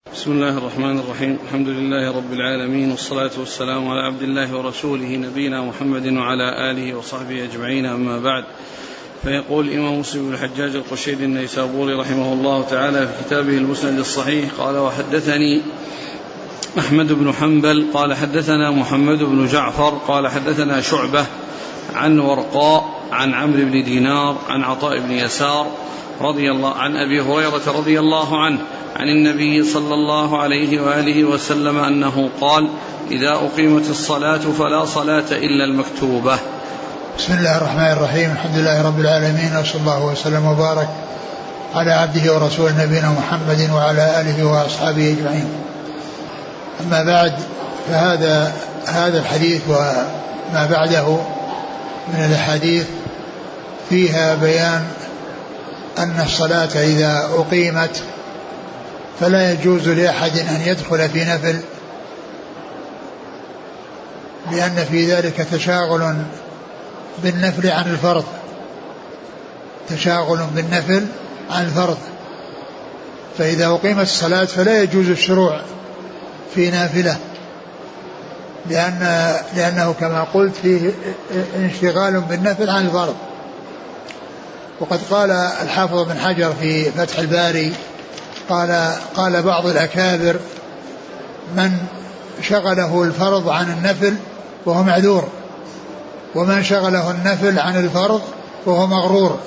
بسم الله الرحمن الرحيم. الحمد لله رب العالمين، والصلاة والسلام على عبد الله ورسوله نبينا محمد وعلى آله وصحبه أجمعين، أما بعد. فيقول الإمام مسلم بن الحجاج القشيري النيسابوري رحمه الله تعالى في كتابه المسند الصحيح: قال وحدثني أحمد بن حنبل قال حدثنا محمد بن جعفر قال حدثنا شعبة عن ورقاء عن عمرو بن دينار عن عطاء بن يسار رضي الله عن أبي هريرة رضي الله عنه عن النبي صلى الله عليه وآله وسلم أنه قال: إذا أقيمت الصلاة فلا صلاة إلا المكتوبة. بسم الله الرحمن الرحيم. الحمد لله رب العالمين، وصلى الله وسلم وبارك على عبده ورسوله نبينا محمد وعلى آله وأصحابه أجمعين. أما بعد، فهذا الحديث وما بعده من الأحاديث فيها بيان أن الصلاة إذا أقيمت فلا يجوز لأحد أن يدخل في نفل، لأن في ذلك تشاغل بالنفل عن الفرض، تشاغل بالنفل عن الفرض. فإذا أقيمت الصلاة فلا يجوز الشروع في نافلة، لأنه كما قلت فيه انشغال بالنفل عن الفرض. وقد قال الحافظ بن حجر في فتح الباري قال بعض الأكابر: من شغله الفرض عن النفل وهو معذور، ومن شغله النفل عن الفرض وهو مغرور.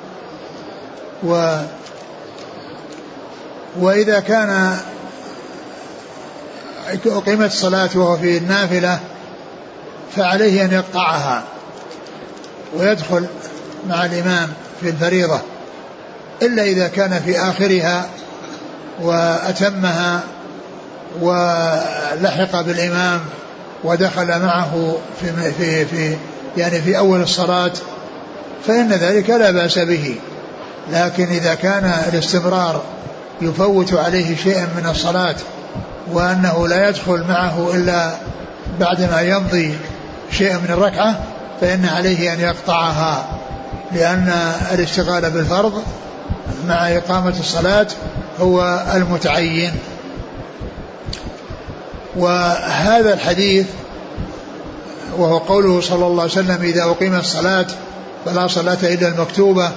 وإذا كان أقيمت الصلاة وهو في النافلة فعليه أن يقطعها ويدخل مع الإمام في الفريضة، إلا إذا كان في آخرها وأتمها ولحق بالإمام ودخل معه في أول الصلاة، فإن ذلك لا بأس به. لكن إذا كان الاستمرار يفوت عليه شيئا من الصلاة وأنه لا يدخل معه إلا بعدما يمضي شيئا من الركعة، فإن عليه أن يقطعها، لأن الاشتغال بالفرض مع إقامة الصلاة هو المتعين. وهذا الحديث وهو قوله صلى الله عليه وسلم: إذا أقيمت الصلاة فلا صلاة إلا المكتوبة،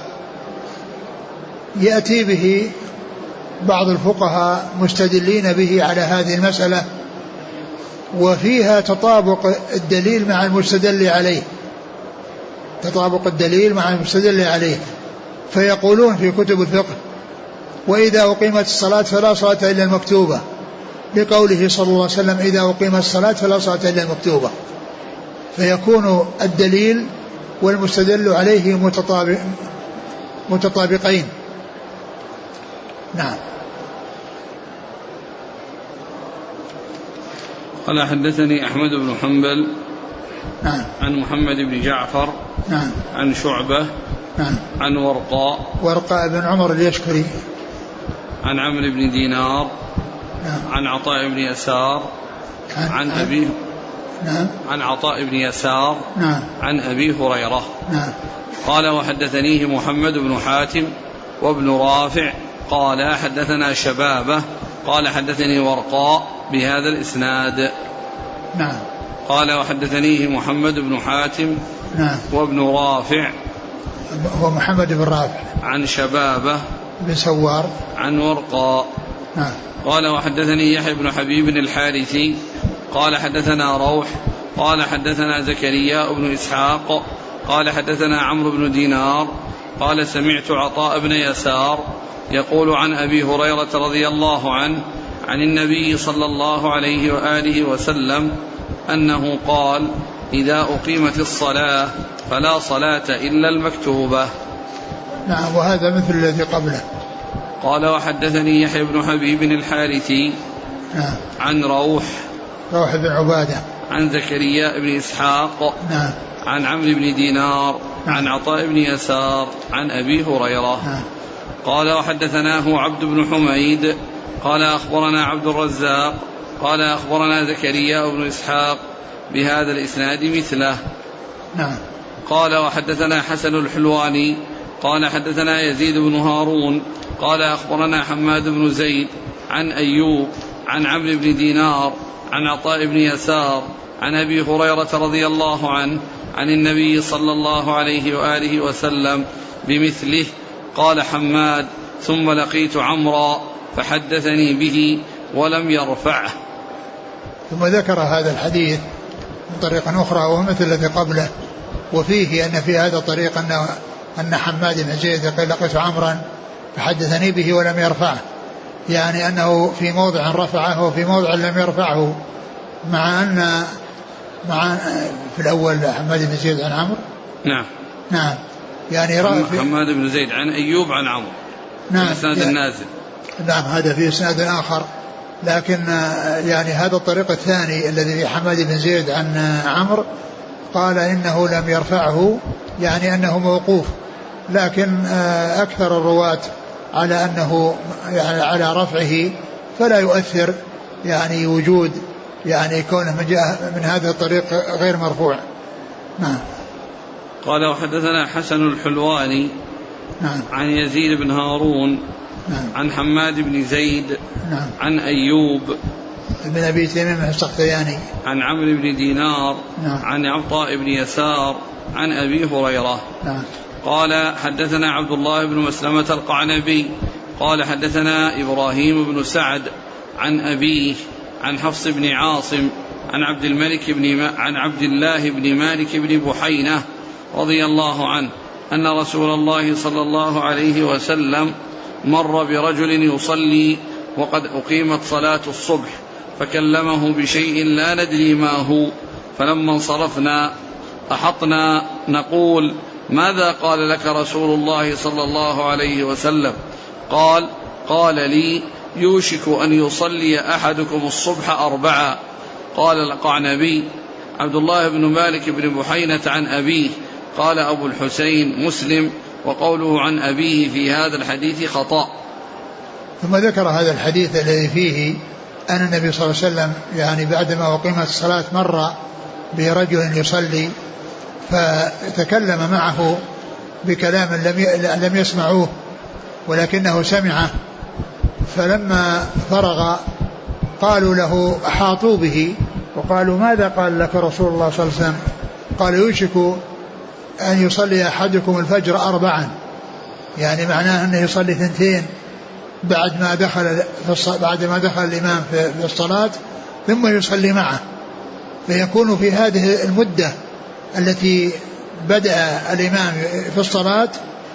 يأتي به بعض الفقهاء مستدلين به على هذه المسألة، وفيها تطابق الدليل مع المستدل عليه، تطابق الدليل مع المستدل عليه. فيقولون في كتب الفقه: وإذا أقيمت الصلاة فلا صلاة إلا المكتوبة، لقوله صلى الله عليه وسلم: إذا أقيمت الصلاة فلا صلاة إلا المكتوبة. فيكون الدليل والمستدل عليه متطابقين. نعم. قال حدثني أحمد بن حنبل نعم. عن محمد بن جعفر نعم. عن شعبة نعم. عن ورقاء بن عمر اليشكري عن عمرو بن دينار نعم. عن عطاء بن يسار عن أبيه نعم. عن عطاء بن يسار نعم. عن أبي هريرة نعم. قال وحدثنيه محمد بن حاتم وابن رافع قال حدثنا شبابة قال حدثني ورقاء بهذا الإسناد. نعم. قال وحدثنيه محمد بن حاتم نعم. وابن رافع هو محمد بن رافع عن شبابة بن سوار عن ورقاء. نعم. قال وحدثني يحيى بن حبيب الحارثي قال حدثنا روح قال حدثنا زكريا بن إسحاق قال حدثنا عمرو بن دينار قال سمعت عطاء بن يسار يقول عن أبي هريرة رضي الله عنه عن النبي صلى الله عليه وآله وسلم أنه قال: إذا أقيمت الصلاة فلا صلاة إلا المكتوبة. نعم. وهذا مثل الذي قبله. قال وحدثني يحيى بن حبيب الحارثي نعم. عن روح بن عبادة عن زكريا بن إسحاق نعم. عن عمرو بن دينار عن عطاء بن يسار عن أبي هريرة. نعم. قال وحدثناه عبد بن حميد قال أخبرنا عبد الرزاق قال أخبرنا زكريا بن إسحاق بهذا الإسناد مثله. نعم. قال وحدثنا حسن الحلواني قال حدثنا يزيد بن هارون قال أخبرنا حماد بن زيد عن أيوب عن عمرو بن دينار عن عطاء بن يسار عن أبي هريرة رضي الله عنه عن النبي صلى الله عليه وآله وسلم بمثله. قال حماد: ثم لقيت عمرا فحدثني به ولم يرفعه. ثم ذكر هذا الحديث من طريق أخرى وهو مثل الذي قبله، وفيه أن في هذا الطريق أن حماد بن زيد قال: لقيت عمرا فحدثني به ولم يرفعه، يعني أنه في موضع رفعه وفي موضع لم يرفعه، مع أن في الأول حماد بن زيد عن عمرو. نعم يعني حماد بن زيد عن أيوب عن عمرو. نعم الإسناد النازل. نعم هذا فيه إسناد آخر، لكن يعني هذا الطريق الثاني الذي في حماد بن زيد عن عمرو قال إنه لم يرفعه، يعني أنه موقوف، لكن أكثر الرواة على أنه يعني على رفعه، فلا يؤثر يعني وجود يعني كونه من جاء من هذا الطريق غير مرفوع. نعم. قال: وحدثنا حسن الحلواني عن يزيد بن هارون عن حماد بن زيد عن أيوب بن أبي تميم السختياني عن عمرو بن دينار عن عطاء بن يسار عن أبي هريرة. قال: حدثنا عبد الله بن مسلمة القعنبي قال: حدثنا إبراهيم بن سعد عن أبيه عن حفص بن عاصم عن عبد الله بن مالك بن بحينة رضي الله عنه أن رسول الله صلى الله عليه وسلم مر برجل يصلي وقد أقيمت صلاة الصبح، فكلمه بشيء لا ندري ما هو، فلما انصرفنا أحطنا نقول: ماذا قال لك رسول الله صلى الله عليه وسلم؟ قال لي: يوشك أن يصلي أحدكم الصبح 4. قال القعنبي: عبد الله بن مالك بن بحينة عن أبيه. قال أبو الحسين مسلم: وقوله عن أبيه في هذا الحديث خطأ. ثم ذكر هذا الحديث الذي فيه أن النبي صلى الله عليه وسلم يعني بعدما أقيمت الصلاة مر برجل يصلي فتكلم معه بكلام لم يسمعوه ولكنه سمعه، فلما فرغ قالوا له أحاطوا به وقالوا: ماذا قال لك رسول الله صلى الله عليه وسلم؟ قال: يوشك أن يصلي أحدكم الفجر 4، يعني معناه أنه يصلي 2 بعد ما دخل الإمام في الصلاة ثم يصلي معه، فيكون في هذه المدة التي بدأ الإمام في الصلاة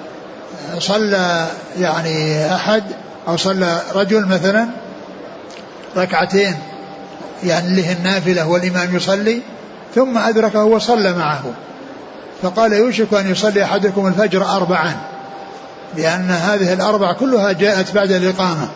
صلى يعني أحد أو صلى رجل مثلا 2 يعني له النافلة والإمام يصلي، ثم أدركه وصلى معه، فقال: يوشك أن يصلي أحدكم الفجر 4، لأن هذه 4 كلها جاءت بعد الإقامة،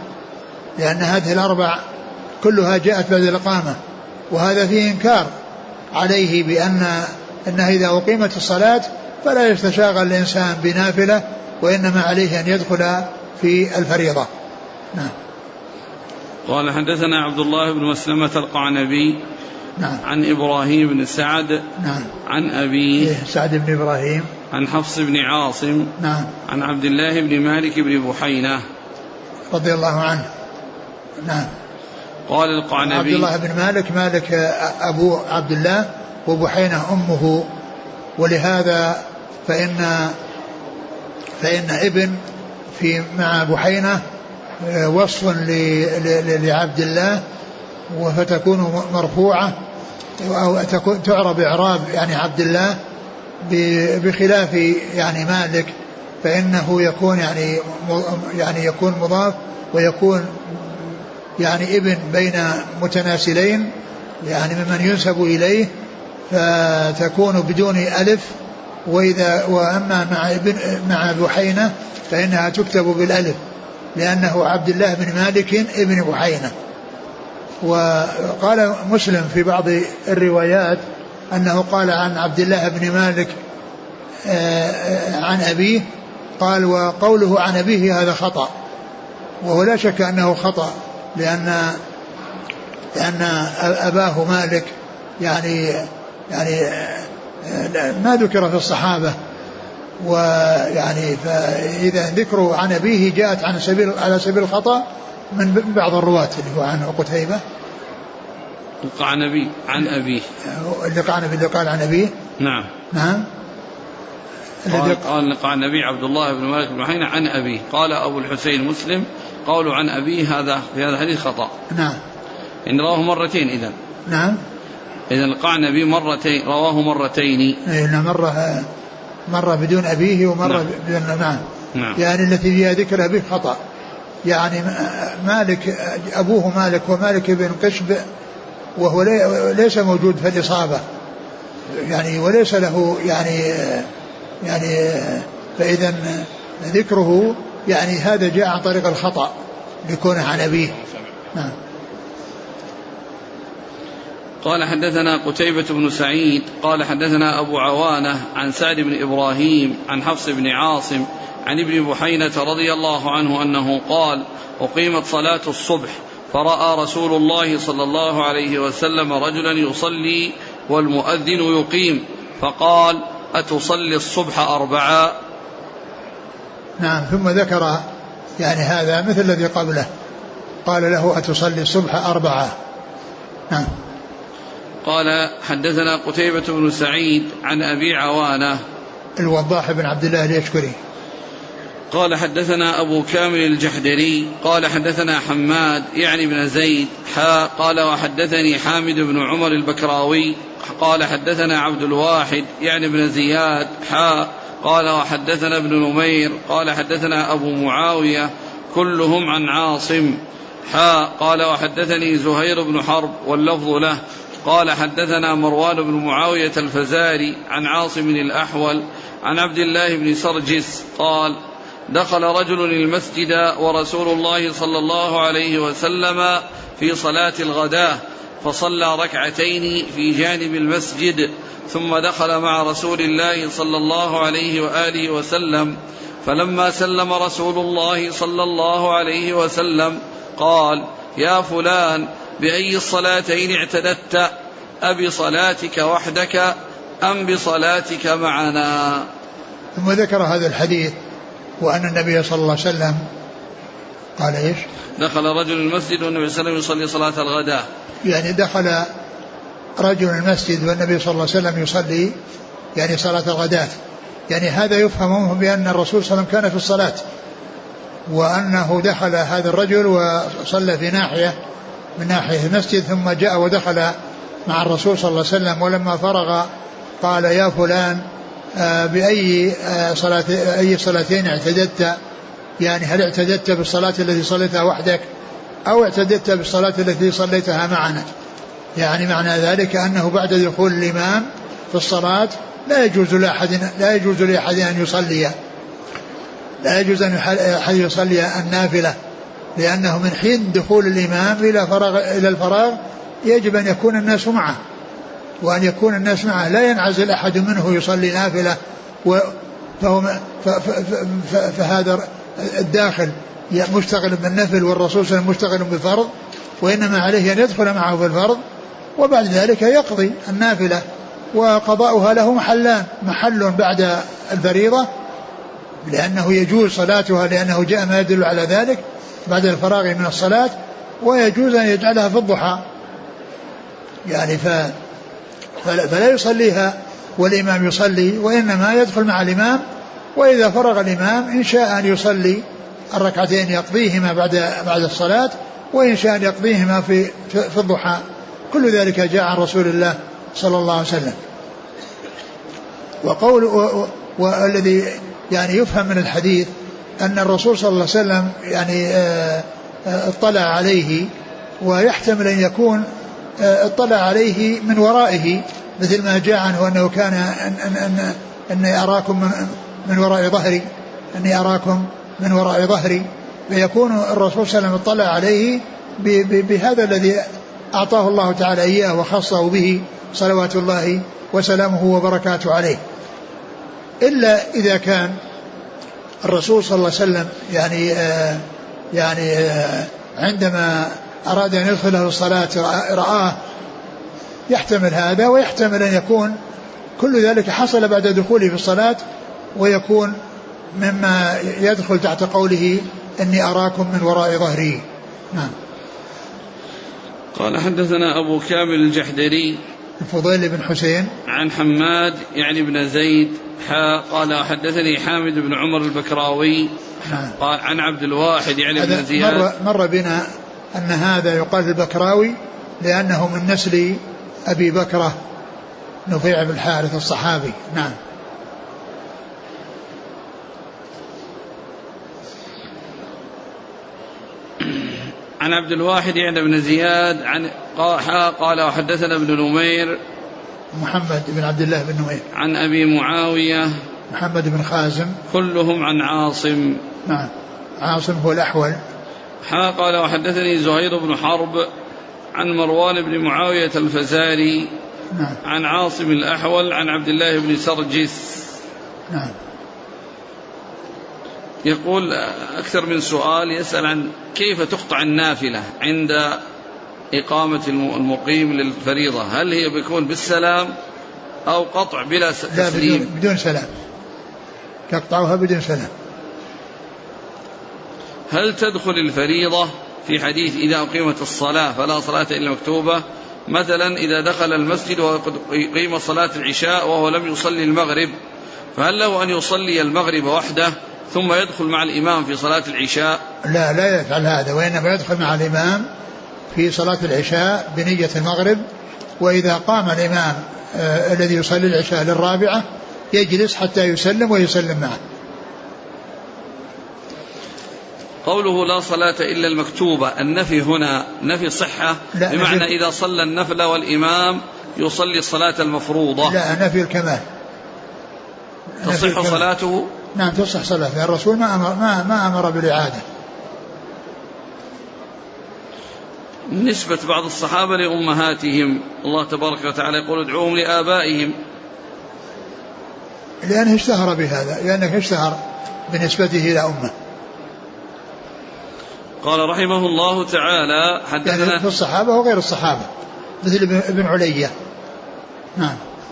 وهذا فيه إنكار عليه أنه إذا أقيمت الصلاة فلا يستشاغل الإنسان بنافلة، وإنما عليه أن يدخل في الفريضة. نعم. قال: حدثنا عبد الله بن مسلمة القعنبي عن إبراهيم بن سعد عن أبيه سعد بن إبراهيم عن حفص بن عاصم عن عبد الله بن مالك بن بحينة رضي الله عنه. قال القعنبي: عبد الله بن مالك أبو عبد الله وبحينة أمه، ولهذا فإن ابن مع بحينة وصف لعبد الله، فتكون مرفوعة أو تعرب إعراب يعني عبد الله، بخلاف يعني مالك فإنه يكون يعني يكون مضاف ويكون يعني ابن بين متناسلين يعني ممن ينسب إليه، فتكون بدون ألف، وأما مع بحينة فإنها تكتب بالألف، لأنه عبد الله بن مالك ابن بحينة. وقال مسلم في بعض الروايات أنه قال عن عبد الله بن مالك عن أبيه، قال: وقوله عن أبيه هذا خطأ، وهو لا شك أنه خطأ، لأن أباه مالك يعني ما ذكر في الصحابة، ويعني فإذا ذكروا عن أبيه جاءت على سبيل الخطأ، من بعض الرواة اللي هو عن قتيبة القعنبي عن أبيه. القعنبي اللي قال عن أبيه. نعم. قال القعنبي عبد الله بن مالك بن بحينة عن أبيه. قال أبو الحسين مسلم قالوا عن أبيه هذا في هذا الحديث خطأ. نعم. إن رواه مرتين إذن. نعم. إذن القعنبي مرتين رواه مرتين. إن مرة بدون أبيه ومرة بدون. نعم. يعني التي فيها ذكر أبيه خطأ. يعني مالك أبوه مالك ومالك بن قشب وهو ليس موجود في الإصابة يعني وليس له يعني فإذا ذكره يعني هذا جاء عن طريق الخطأ لكونه عن أبيه. نعم. قال حدثنا قتيبة بن سعيد قال حدثنا أبو عوانة عن سعد بن إبراهيم عن حفص بن عاصم عن ابن بحينة رضي الله عنه أنه قال أقيمت صلاة الصبح فرأى رسول الله صلى الله عليه وسلم رجلا يصلي والمؤذن يقيم فقال أتصلي الصبح 4؟ نعم. ثم ذكر يعني هذا مثل الذي قبله قال له أتصلي الصبح 4. نعم. قال حدثنا قتيبة بن سعيد عن أبي عوانة الوضاح بن عبد الله اليشكري قال حدثنا أبو كامل الجحدري قال حدثنا حماد يعني بن زيد قال وحدثني حامد بن عمر البكراوي قال حدثنا عبد الواحد يعني بن زياد قال وحدثنا ابن نمير قال حدثنا أبو معاوية كلهم عن عاصم قال وحدثني زهير بن حرب واللفظ له قال حدثنا مروان بن معاوية الفزاري عن عاصم الأحول عن عبد الله بن سرجس قال دخل رجل المسجد ورسول الله صلى الله عليه وسلم في صلاة الغداة فصلى ركعتين في جانب المسجد ثم دخل مع رسول الله صلى الله عليه وآله وسلم فلما سلم رسول الله صلى الله عليه وسلم قال يا فلان بأي الصلاتين اعتددت أبصلاتك وحدك أم بصلاتك معنا؟ ثم ذكر هذا الحديث وأن النبي صلى الله عليه وسلم قال إيش؟ دخل رجل المسجد والنبي صلى الله عليه وسلم يصلي صلاة الغداء. يعني دخل رجل المسجد والنبي صلى الله عليه وسلم يصلي يعني صلاة الغداة. يعني هذا يفهمه بأن الرسول صلى الله عليه وسلم كان في الصلاة وأنه دخل هذا الرجل وصلى في ناحية من ناحية المسجد ثم جاء ودخل مع الرسول صلى الله عليه وسلم ولما فرغ قال يا فلان بأي صلاتين اعتددت؟ يعني هل اعتددت بالصلاة التي صليتها وحدك أو اعتددت بالصلاة التي صليتها معنا؟ يعني معنى ذلك أنه بعد دخول الإمام في الصلاة لا يجوز لأحد أن يصلي لا يجوز أن أحد يصلي النافلة لأنه من حين دخول الإمام إلى الفراغ يجب أن يكون الناس معه وأن يكون الناس معه لا ينعزل أحد منه يصلي نافلة فهذا الداخل مشتغل بالنفل والرسول صلى الله عليه وسلم مشتغل بالفرض وإنما عليه أن يدخل معه في الفرض وبعد ذلك يقضي النافلة وقضاؤها له محل بعد الفريضة لأنه يجوز صلاتها لأنه جاء ما يدل على ذلك بعد الفراغ من الصلاة ويجوز أن يجعلها في الضحى يعني فلا يصليها والإمام يصلي وإنما يدخل مع الإمام وإذا فرغ الإمام إن شاء أن يصلي الركعتين يقضيهما بعد الصلاة وإن شاء أن يقضيهما في الضحى. كل ذلك جاء عن رسول الله صلى الله عليه وسلم. وقول والذي يعني يفهم من الحديث أن الرسول صلى الله عليه وسلم يعني اطلع عليه ويحتمل أن يكون اطلع عليه من ورائه مثل ما جاء عنه أنه كان أني أراكم من وراء ظهري أني أراكم من وراء ظهري فيكون الرسول صلى الله عليه وسلم اطلع عليه بهذا الذي أعطاه الله تعالى إياه وخصه به صلوات الله وسلامه وبركاته عليه. إلا إذا كان الرسول صلى الله عليه وسلم يعني عندما أراد أن يدخله الصلاة رآه يحتمل هذا ويحتمل أن يكون كل ذلك حصل بعد دخوله في الصلاة ويكون مما يدخل تحت قوله إني أراكم من وراء ظهري نعم. قال حدثنا أبو كامل الجحدري الفضيل بن حسين عن حماد يعني بن زيد قال حدثني حامد بن عمر البكراوي قال عن عبد الواحد يعني بن زياد. مر بنا أن هذا يقال البكراوي لأنه من نسل أبي بكرة نفيع بن الحارث الصحابي. نعم. عن عبد الواحد يعني بن زياد عن قال وحدثنا ابن نمير محمد بن عبد الله بن نمير عن أبي معاوية محمد بن خازم كلهم عن عاصم. نعم. عاصم هو الأحول. قال وحدثني زهير بن حرب عن مروان بن معاوية الفزاري نعم. عن عاصم الأحول عن عبد الله بن سرجس. نعم. يقول أكثر من سؤال يسأل عن كيف تقطع النافلة عند إقامة المقيم للفريضة، هل هي بيكون بالسلام أو قطع بلا تسليم؟ لا بدون سلام، تقطعها بدون سلام. هل تدخل الفريضة في حديث إذا أقيمت الصلاة فلا صلاة إلا مكتوبة؟ مثلا إذا دخل المسجد وقد قيم صلاة العشاء وهو لم يصلي المغرب، فهل له أن يصلي المغرب وحده ثم يدخل مع الإمام في صلاة العشاء؟ لا يفعل هذا، وإنما يدخل مع الإمام في صلاة العشاء بنية المغرب، وإذا قام الإمام الذي يصلي العشاء للرابعة يجلس حتى يسلم ويسلم معه. قوله لا صلاة إلا المكتوبة، النفي هنا نفي صحة، بمعنى إذا صلى النفل والإمام يصلي الصلاة المفروضة. لا، نفي الكمال. تصح صلاته؟ نعم تصح صلاته، الرسول ما أمر بالإعادة. نسبة بعض الصحابة لأمهاتهم، الله تبارك وتعالى يقول ادعوهم لآبائهم، لأنه اشتهر بهذا، لأنه اشتهر بنسبته إلى أمه. قال رحمه الله تعالى حدثنا يعني في الصحابة وغير الصحابة مثل ابن علية. نعم.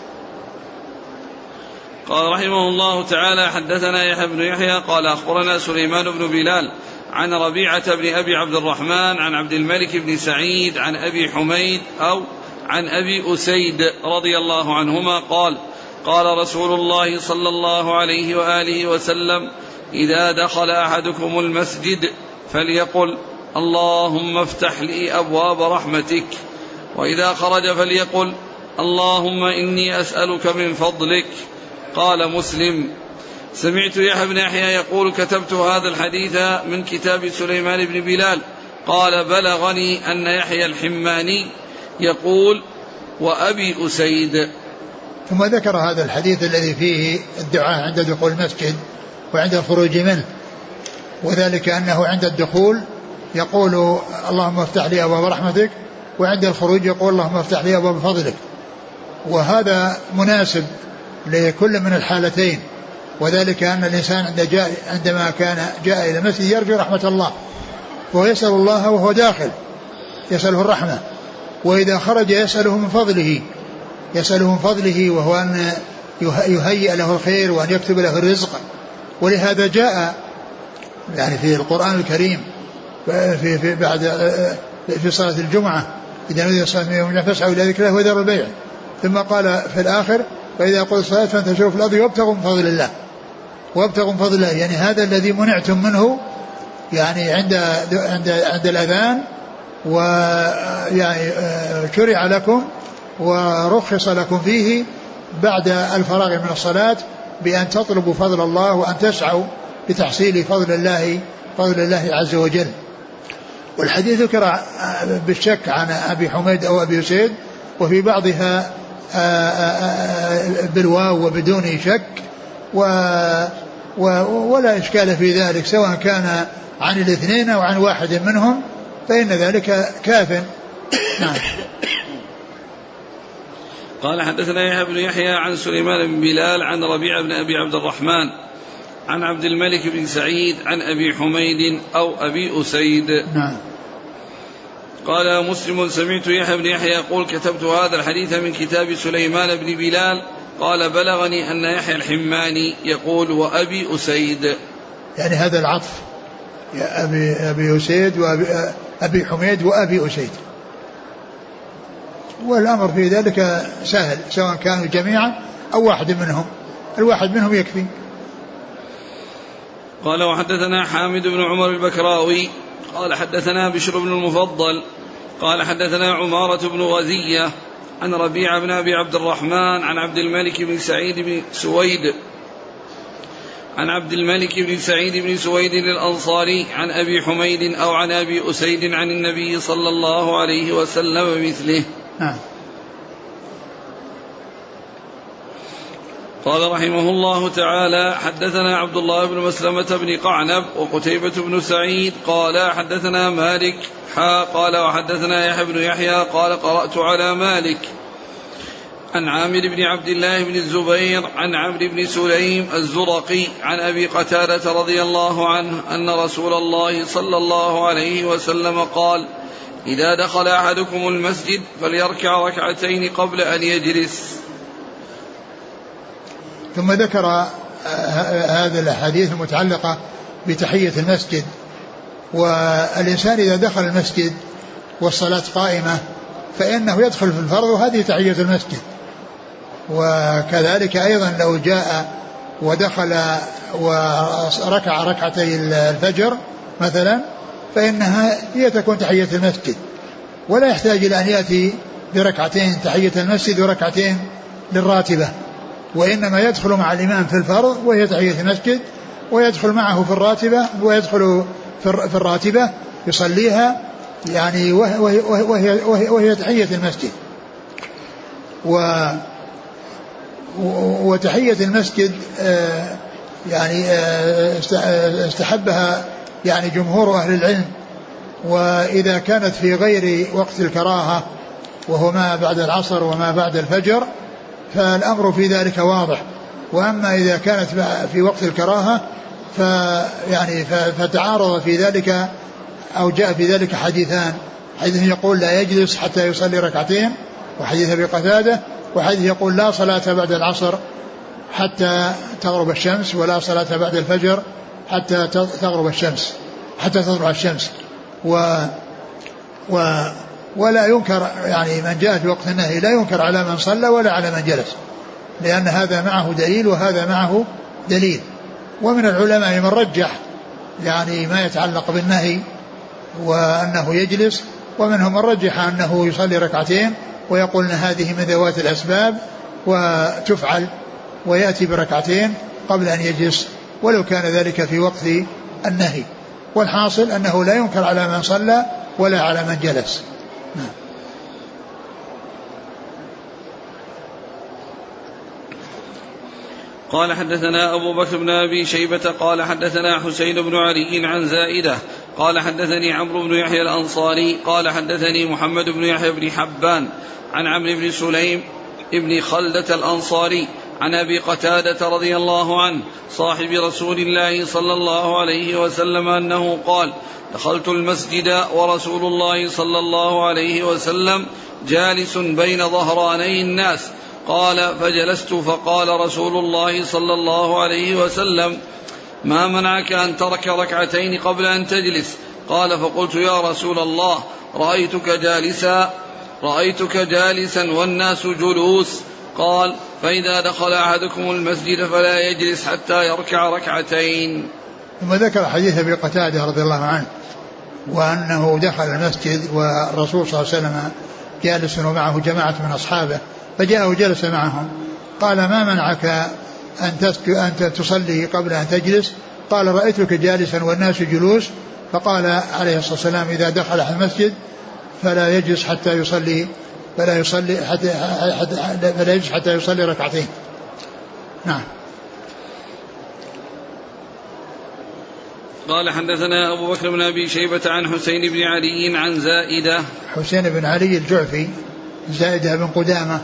قال رحمه الله تعالى حدثنا يحيى بن يحيى قال أخبرنا سليمان بن بلال عن ربيعة بن أبي عبد الرحمن عن عبد الملك بن سعيد عن أبي حميد أو عن أبي أسيد رضي الله عنهما قال قال رسول الله صلى الله عليه وآله وسلم إذا دخل أحدكم المسجد فليقل اللهم افتح لي أبواب رحمتك، وإذا خرج فليقل اللهم إني أسألك من فضلك. قال مسلم سمعت يحيى بن يحيى يقول كتبت هذا الحديث من كتاب سليمان بن بلال. قال بلغني أن يحيى الحماني يقول وأبي أسيد. ثم ذكر هذا الحديث الذي فيه الدعاء عند دخول المسجد وعند الخروج منه، وذلك أنه عند الدخول يقول اللهم افتح لي أبواب رحمتك، وعند الخروج يقول اللهم افتح لي أبواب فضلك. وهذا مناسب لكل من الحالتين، وذلك أن الإنسان عندما كان جاء إلى المسجد يرجو رحمة الله ويسأل الله وهو داخل يسأله الرحمة، وإذا خرج يسأله من فضله وهو أن يهيئ له الخير وأن يكتب له الرزق. ولهذا جاء يعني في القرآن الكريم في بعد في صلاة الجمعة إذا نودي الصلاة من يوم الجمعة فاسعوا إلى ذكر الله وذروا البيع، ثم قال في الآخر فإذا قضيت الصلاة فانتشروا في الأرض وابتغوا من فضل الله. يعني هذا الذي منعتم منه يعني عند الأذان، ويعني شرع لكم ورخص لكم فيه بعد الفراغ من الصلاة بأن تطلبوا فضل الله وأن تسعوا لتحصيل فضل الله عز وجل. والحديث ذكر بالشك عن أبي حميد أو أبي أسيد، وفي بعضها بالواو وبدون شك، ولا إشكال في ذلك سواء كان عن الاثنين أو عن واحد منهم فإن ذلك كاف. نعم. قال حدثنا يحيى بن يحيى عن سليمان بن بلال عن ربيعة بن أبي عبد الرحمن عن عبد الملك بن سعيد عن أبي حميد أو أبي أسيد. نعم. قال مسلم سمعت يحيى بن يحيى يقول كتبت هذا الحديث من كتاب سليمان بن بلال. قال بلغني أن يحيى الحماني يقول وأبي أسيد. يعني هذا العطف أبي أسيد وأبي حميد وأبي أسيد. والأمر في ذلك سهل سواء كانوا جميعا أو واحد منهم، الواحد منهم يكفي. قال وحدثنا حامد بن عمر البكراوي قال حدثنا بشر بن المفضل قال حدثنا عمارة بن غزية عن ربيع بن أبي عبد الرحمن عن عبد الملك بن سعيد بن سويد عن عبد الملك بن سعيد بن سويد الأنصاري عن أبي حميد أو عن أبي أسيد عن النبي صلى الله عليه وسلم مثله. قال رحمه الله تعالى حدثنا عبد الله بن مسلمة بن قعنب وقتيبة بن سعيد قال حدثنا مالك قال وحدثنا يحيى بن يحيى قال قرأت على مالك عن عامر بن عبد الله بن الزبير عن عمرو بن سليم الزرقي عن أبي قتادة رضي الله عنه أن رسول الله صلى الله عليه وسلم قال إذا دخل أحدكم المسجد فليركع ركعتين قبل أن يجلس. ثم ذكر هذه الأحاديث المتعلقة بتحية المسجد. والإنسان إذا دخل المسجد والصلاة قائمة فإنه يدخل في الفرض وهذه تحية المسجد. وكذلك أيضا لو جاء ودخل وركع ركعتي الفجر مثلا فإنها هي تكون تحية المسجد، ولا يحتاج إلى أن يأتي بركعتين تحية المسجد وركعتين للراتبة، وإنما يدخل مع الإمام في الفرض وهي تحية المسجد، ويدخل معه في الراتبة ويدخل في الراتبة يصليها يعني وهي تحية المسجد. وتحية المسجد يعني استحبها يعني جمهور أهل العلم، وإذا كانت في غير وقت الكراهة وهو ما بعد العصر وما بعد الفجر فالأمر في ذلك واضح. وأما إذا كانت في وقت الكراهة فتعارض في ذلك أو جاء في ذلك حديثان، حديث يقول لا يجلس حتى يصلي ركعتين وحديث أبي قتادة، وحديث يقول لا صلاة بعد العصر حتى تغرب الشمس ولا صلاة بعد الفجر حتى تغرب الشمس حتى تطلع الشمس. ولا ينكر يعني من جاء في وقت النهي لا ينكر على من صلى ولا على من جلس، لأن هذا معه دليل وهذا معه دليل. ومن العلماء من رجح يعني ما يتعلق بالنهي وأنه يجلس، ومنهم من رجح أنه يصلي ركعتين ويقول أن هذه من ذوات الأسباب وتفعل ويأتي بركعتين قبل أن يجلس ولو كان ذلك في وقت النهي. والحاصل أنه لا ينكر على من صلى ولا على من جلس. قال حدثنا أبو بكر بن أبي شيبة قال حدثنا حسين بن علي عن زائدة قال حدثني عمرو بن يحيى الأنصاري قال حدثني محمد بن يحيى بن حبان عن عمرو بن سليم ابن خلدة الأنصاري عن أبي قتادة رضي الله عنه صاحب رسول الله صلى الله عليه وسلم أنه قال دخلت المسجد ورسول الله صلى الله عليه وسلم جالس بين ظهراني الناس قال فجلست فقال رسول الله صلى الله عليه وسلم ما منعك أن ترك ركعتين قبل أن تجلس؟ قال فقلت يا رسول الله رأيتك جالسا والناس جلوس. قال فإذا دخل أحدكم المسجد فلا يجلس حتى يركع ركعتين. ثم ذكر حديث أبي قتادة رضي الله عنه وأنه دخل المسجد والرسول صلى الله عليه وسلم جالس ومعه جماعة من أصحابه فجاء وجلس معهم. قال ما منعك أن تصلي قبل أن تجلس؟ قال رأيتك جالسا والناس جلوس. فقال عليه الصلاة والسلام إذا دخل المسجد فلا يجلس حتى يصلي حتى يصلي ركعتين. نعم. قال حدثنا أبو بكر بن أبي شيبة عن حسين بن علي عن زائدة حسين بن علي الجعفي زائدة بن قدامة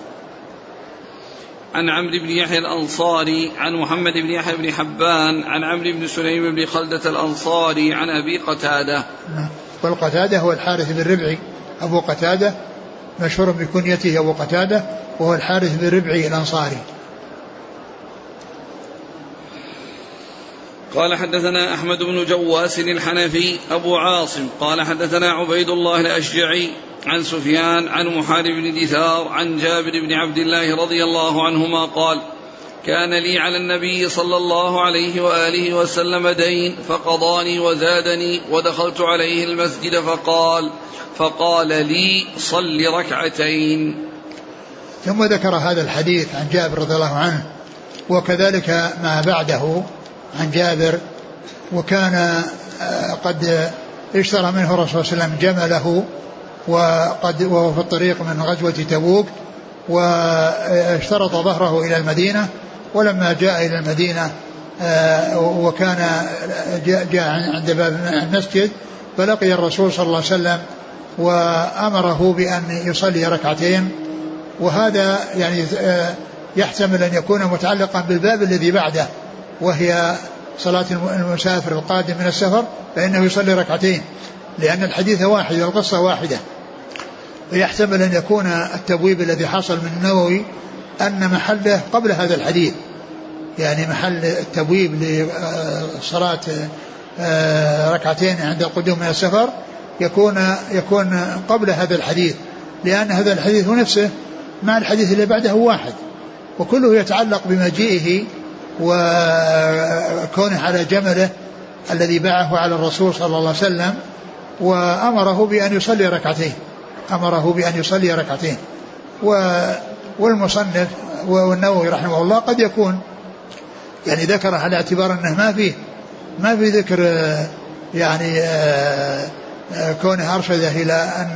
عن عمرو بن يحيى الأنصاري عن محمد بن يحيى بن حبان عن عمرو بن سليم بن خلدة الأنصاري عن أبي قتادة. والقتادة هو الحارث بن ربعي أبو قتادة مشهور بكنيته أبو قتادة وهو الحارث بن ربعي الأنصاري. قال حدثنا أحمد بن جواس الحنفي أبو عاصم قال حدثنا عبيد الله الأشجعي عن سفيان عن محارب بن دثار عن جابر بن عبد الله رضي الله عنهما قال كان لي على النبي صلى الله عليه وآله وسلم دين فقضاني وزادني ودخلت عليه المسجد فقال لي صل ركعتين. ثم ذكر هذا الحديث عن جابر رضي الله عنه وكذلك ما بعده عن جابر. وكان قد اشترى منه الرسول صلى الله عليه وسلم جمله وهو في الطريق من غزوة تبوك واشترط ظهره إلى المدينة. ولما جاء إلى المدينة وكان جاء عند باب المسجد فلقي الرسول صلى الله عليه وسلم وأمره بأن يصلي ركعتين. وهذا يعني يحتمل أن يكون متعلقا بالباب الذي بعده وهي صلاة المسافر القادم من السفر فإنه يصلي ركعتين لأن الحديث واحد والقصة واحدة. ويحتمل أن يكون التبويب الذي حصل من النووي أن محله قبل هذا الحديث يعني محل التبويب لصلاة ركعتين عند القدوم من السفر يكون قبل هذا الحديث لأن هذا الحديث نفسه مع الحديث اللي بعده واحد وكله يتعلق بمجيئه وكونه على جمله الذي باعه على الرسول صلى الله عليه وسلم وأمره بأن يصلي ركعتين. والمصنف والنووي رحمه الله قد يكون يعني ذكر على اعتبار أنه ما في ذكر يعني كونه أرشده إلى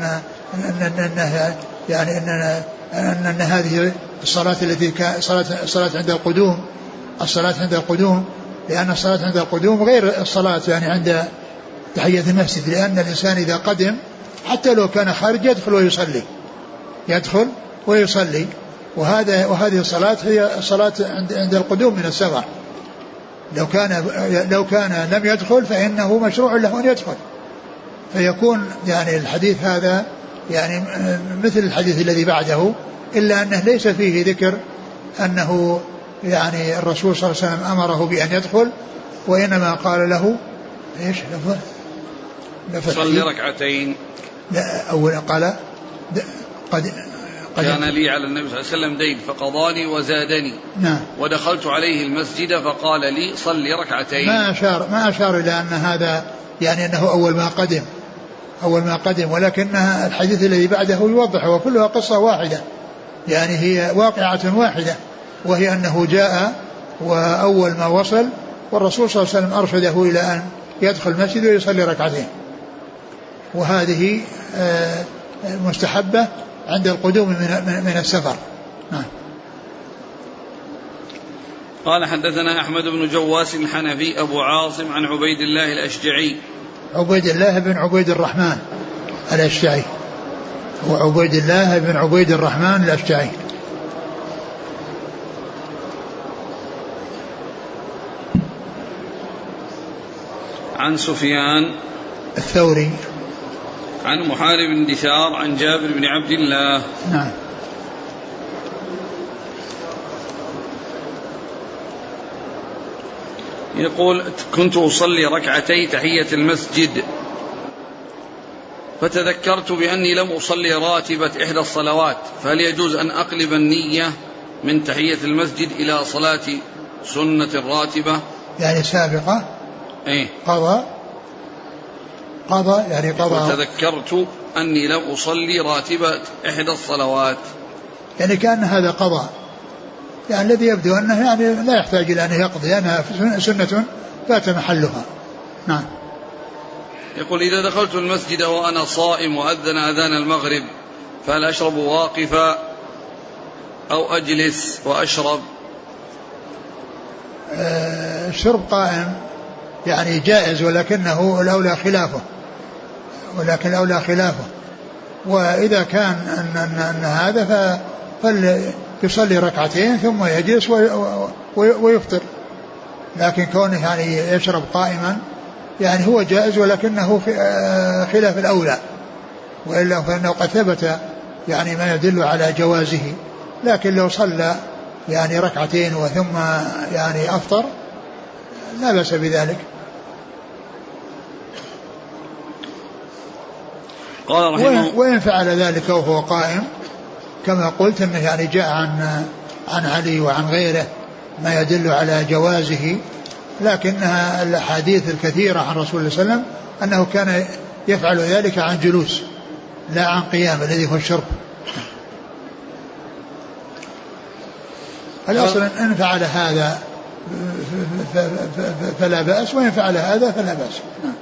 أن هذه الصلاة التي الصلاة عند القدوم لأن الصلاة عند القدوم غير الصلاة يعني عند تحية المسجد لأن الإنسان إذا قدم حتى لو كان خارج يدخل ويصلي وهذه الصلاة هي الصلاة عند القدوم من السفر. لو كان لم يدخل فإنه مشروع له أن يدخل فيكون يعني الحديث هذا يعني مثل الحديث الذي بعده إلا أنه ليس فيه ذكر أنه يعني الرسول صلى الله عليه وسلم أمره بأن يدخل وإنما قال له إيش صلي ركعتين. لا أولا قال قد كان لي على النبي صلى الله عليه وسلم دين فقضاني وزادني نعم ودخلت عليه المسجد فقال لي صلي ركعتين. ما أشار إلى أن هذا يعني أنه أول ما قدم ولكن الحديث الذي بعده يوضح وكلها قصة واحدة يعني هي واقعة واحدة وهي أنه جاء وأول ما وصل والرسول صلى الله عليه وسلم أرشده إلى أن يدخل المسجد ويصلي ركعتين وهذه مستحبة عند القدوم من السفر. نعم. قال حدثنا أحمد بن جواس الحنفي أبو عاصم عن عبيد الله الأشجعي عبيد الله بن عبيد الرحمن الأشجعي وعبيد الله بن عبيد الرحمن الأشجعي عن سفيان الثوري عن محارب بن دثار عن جابر بن عبد الله. نعم. يقول كنت أصلي ركعتي تحية المسجد فتذكرت بأني لم أصلي راتبة إحدى الصلوات فهل يجوز أن أقلب النية من تحية المسجد إلى صلاة سنة الراتبة يعني سابقة إيه؟ قضى يعني قضى. وتذكرت أني لم أصلي راتبة إحدى الصلوات يعني كأن هذا قضى يعني الذي يبدو أنه يعني لا يحتاج إلى أن يقضي لأنها سنة فات محلها. نعم. يقول إذا دخلت المسجد وأنا صائم وأذن أذان المغرب فهل أشرب واقفا أو أجلس وأشرب؟ الشرب قائم يعني جائز ولكنه الأولى خلافه وإذا كان أن هذا فليصلي ركعتين ثم يجلس ويفطر لكن كونه يعني يشرب قائما يعني هو جائز ولكنه خلاف الأولى وإلا فإنه قد ثبت يعني ما يدل على جوازه لكن لو صلى يعني ركعتين وثم يعني أفطر لا بأس بذلك. قال رحمه وإن فعل ذلك وهو قائم كما قلت أنه يعني جاء عن علي وعن غيره ما يدل على جوازه، لكنها الأحاديث الكثيرة عن رسول الله صلى الله عليه وسلم أنه كان يفعل ذلك عن جلوس لا عن قيام الذي هو الشرب. الأصل إن فعل هذا فلا بأس، وإن فعل هذا فلا بأس.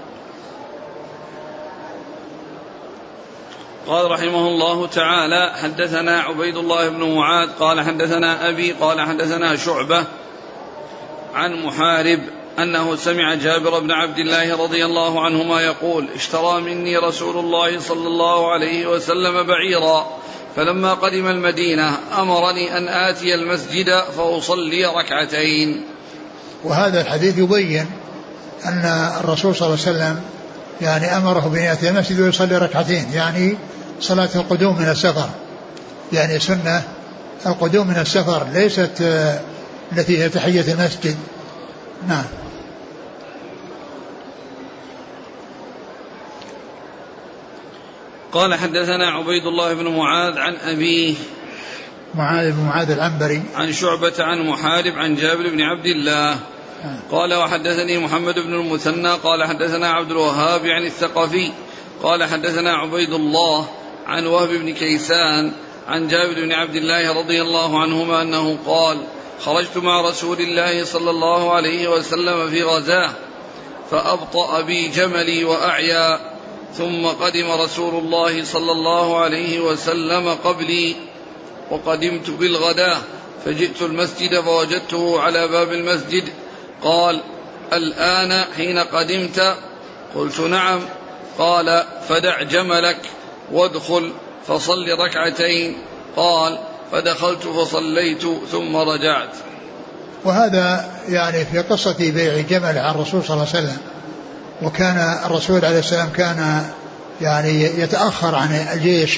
قال رحمه الله تعالى: حدثنا عبيد الله بن معاذ قال حدثنا أبي قال حدثنا شعبة عن محارب أنه سمع جابر بن عبد الله رضي الله عنهما يقول: اشترى مني رسول الله صلى الله عليه وسلم بعيرا، فلما قدم المدينة أمرني أن آتي المسجد فأصلي ركعتين. وهذا الحديث يبين أن الرسول صلى الله عليه وسلم يعني أمره بأن يأتي المسجد ويصلي ركعتين، يعني صلاة القدوم من السفر، يعني سنة القدوم من السفر ليست التي هي تحية المسجد. نعم. قال حدثنا عبيد الله بن معاذ عن أبيه معاذ بن معاذ العنبري عن شعبة عن محارب عن جابر بن عبد الله قال: وحدثني محمد بن المثنى قال حدثنا عبد الوهاب يعني الثقفي قال حدثنا عبيد الله عن وهب بن كيسان عن جابر بن عبد الله رضي الله عنهما أنه قال: خرجت مع رسول الله صلى الله عليه وسلم في غزاه فأبطأ بي جملي وأعيا، ثم قدم رسول الله صلى الله عليه وسلم قبلي، وقدمت بالغداة فجئت المسجد فوجدته على باب المسجد. قال: الآن حين قدمت؟ قلت: نعم. قال: فدع جملك وادخل فصل ركعتين. قال: فدخلت فصليت ثم رجعت. وهذا يعني في قصة بيع جمل عن الرسول صلى الله عليه وسلم. وكان الرسول عليه السلام كان يعني يتأخر عن الجيش،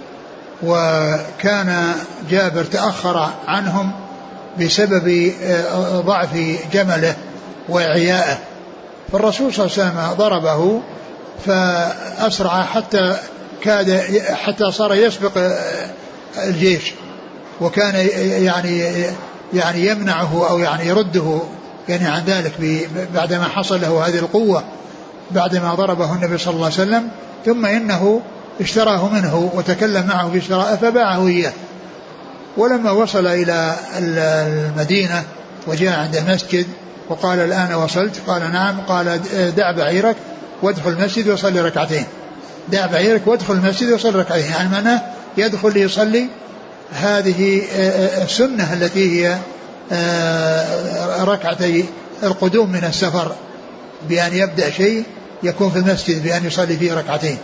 وكان جابر تأخر عنهم بسبب ضعف جمله وإعيائه، فالرسول صلى الله عليه وسلم ضربه فأسرع حتى صار يسبق الجيش، وكان يعني يمنعه أو يعني يرده يعني عن ذلك بعدما حصل له هذه القوة بعدما ضربه النبي صلى الله عليه وسلم. ثم إنه اشتراه منه وتكلم معه في شرائه فباعه إياه. ولما وصل إلى المدينة وجاء عند المسجد وقال: الآن وصلت؟ قال: نعم. قال: دع بعيرك وادخل المسجد وصلي ركعتين. دع بعيرك وادخل المسجد وصلي ركعتين، يعني معناه يدخل ليصلي هذه السنة التي هي ركعتي القدوم من السفر، بأن يبدأ شيء يكون في المسجد بأن يصلي فيه ركعتين.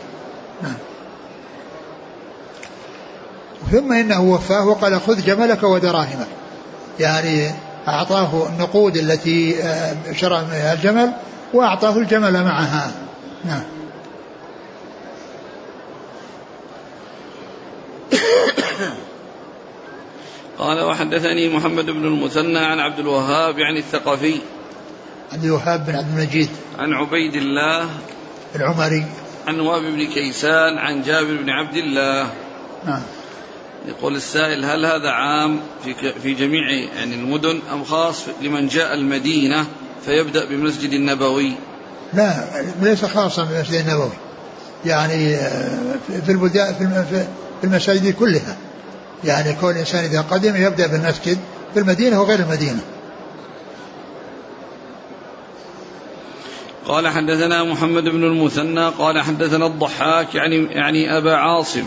ثم إنه وفاه وقال: خذ جملك ودراهمك، يعني أعطاه النقود التي شرى منها الجمل وأعطاه الجمل معها. نعم. قال: وحدثني محمد بن المثنى عن عبد الوهاب يعني الثقفي عبد الوهاب بن عبد المجيد عن عبيد الله العمري عن وهب بن كيسان عن جابر بن عبد الله. نعم. يقول السائل: هل هذا عام في جميع يعني المدن أم خاص لمن جاء المدينة فيبدأ بالمسجد النبوي؟ لا، ليس خاصا بالمسجد النبوي، يعني في المساجد كلها، يعني كل إنسان إذا قدم يبدأ بالمسجد في المدينة وغير المدينة. قال: حدثنا محمد بن المثنى قال حدثنا الضحاك يعني أبا عاصم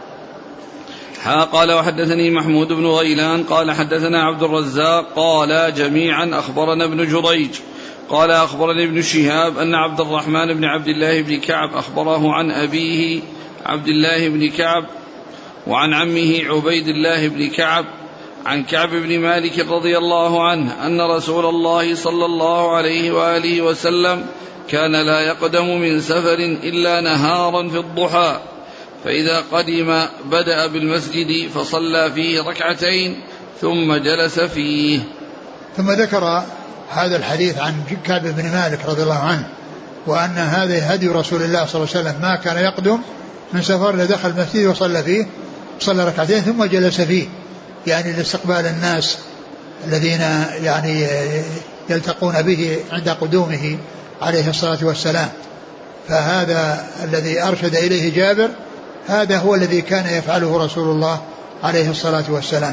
قال: وحدثني محمود بن غيلان قال حدثنا عبد الرزاق قال جميعا أخبرنا ابن جريج قال أخبرني ابن شهاب أن عبد الرحمن بن عبد الله بن كعب أخبره عن أبيه عبد الله بن كعب وعن عمه عبيد الله بن كعب عن كعب بن مالك رضي الله عنه أن رسول الله صلى الله عليه وآله وسلم كان لا يقدم من سفر إلا نهارا في الضحى، فإذا قدم بدأ بالمسجد فصلى فيه ركعتين ثم جلس فيه. ثم ذكر هذا الحديث عن كعب بن مالك رضي الله عنه، وأن هذا هدي رسول الله صلى الله عليه وسلم، ما كان يقدم من سفر لدخل المسجد وصلى فيه، صلى ركعتين ثم جلس فيه، يعني لاستقبال الناس الذين يعني يلتقون به عند قدومه عليه الصلاة والسلام. فهذا الذي أرشد إليه جابر، هذا هو الذي كان يفعله رسول الله عليه الصلاة والسلام.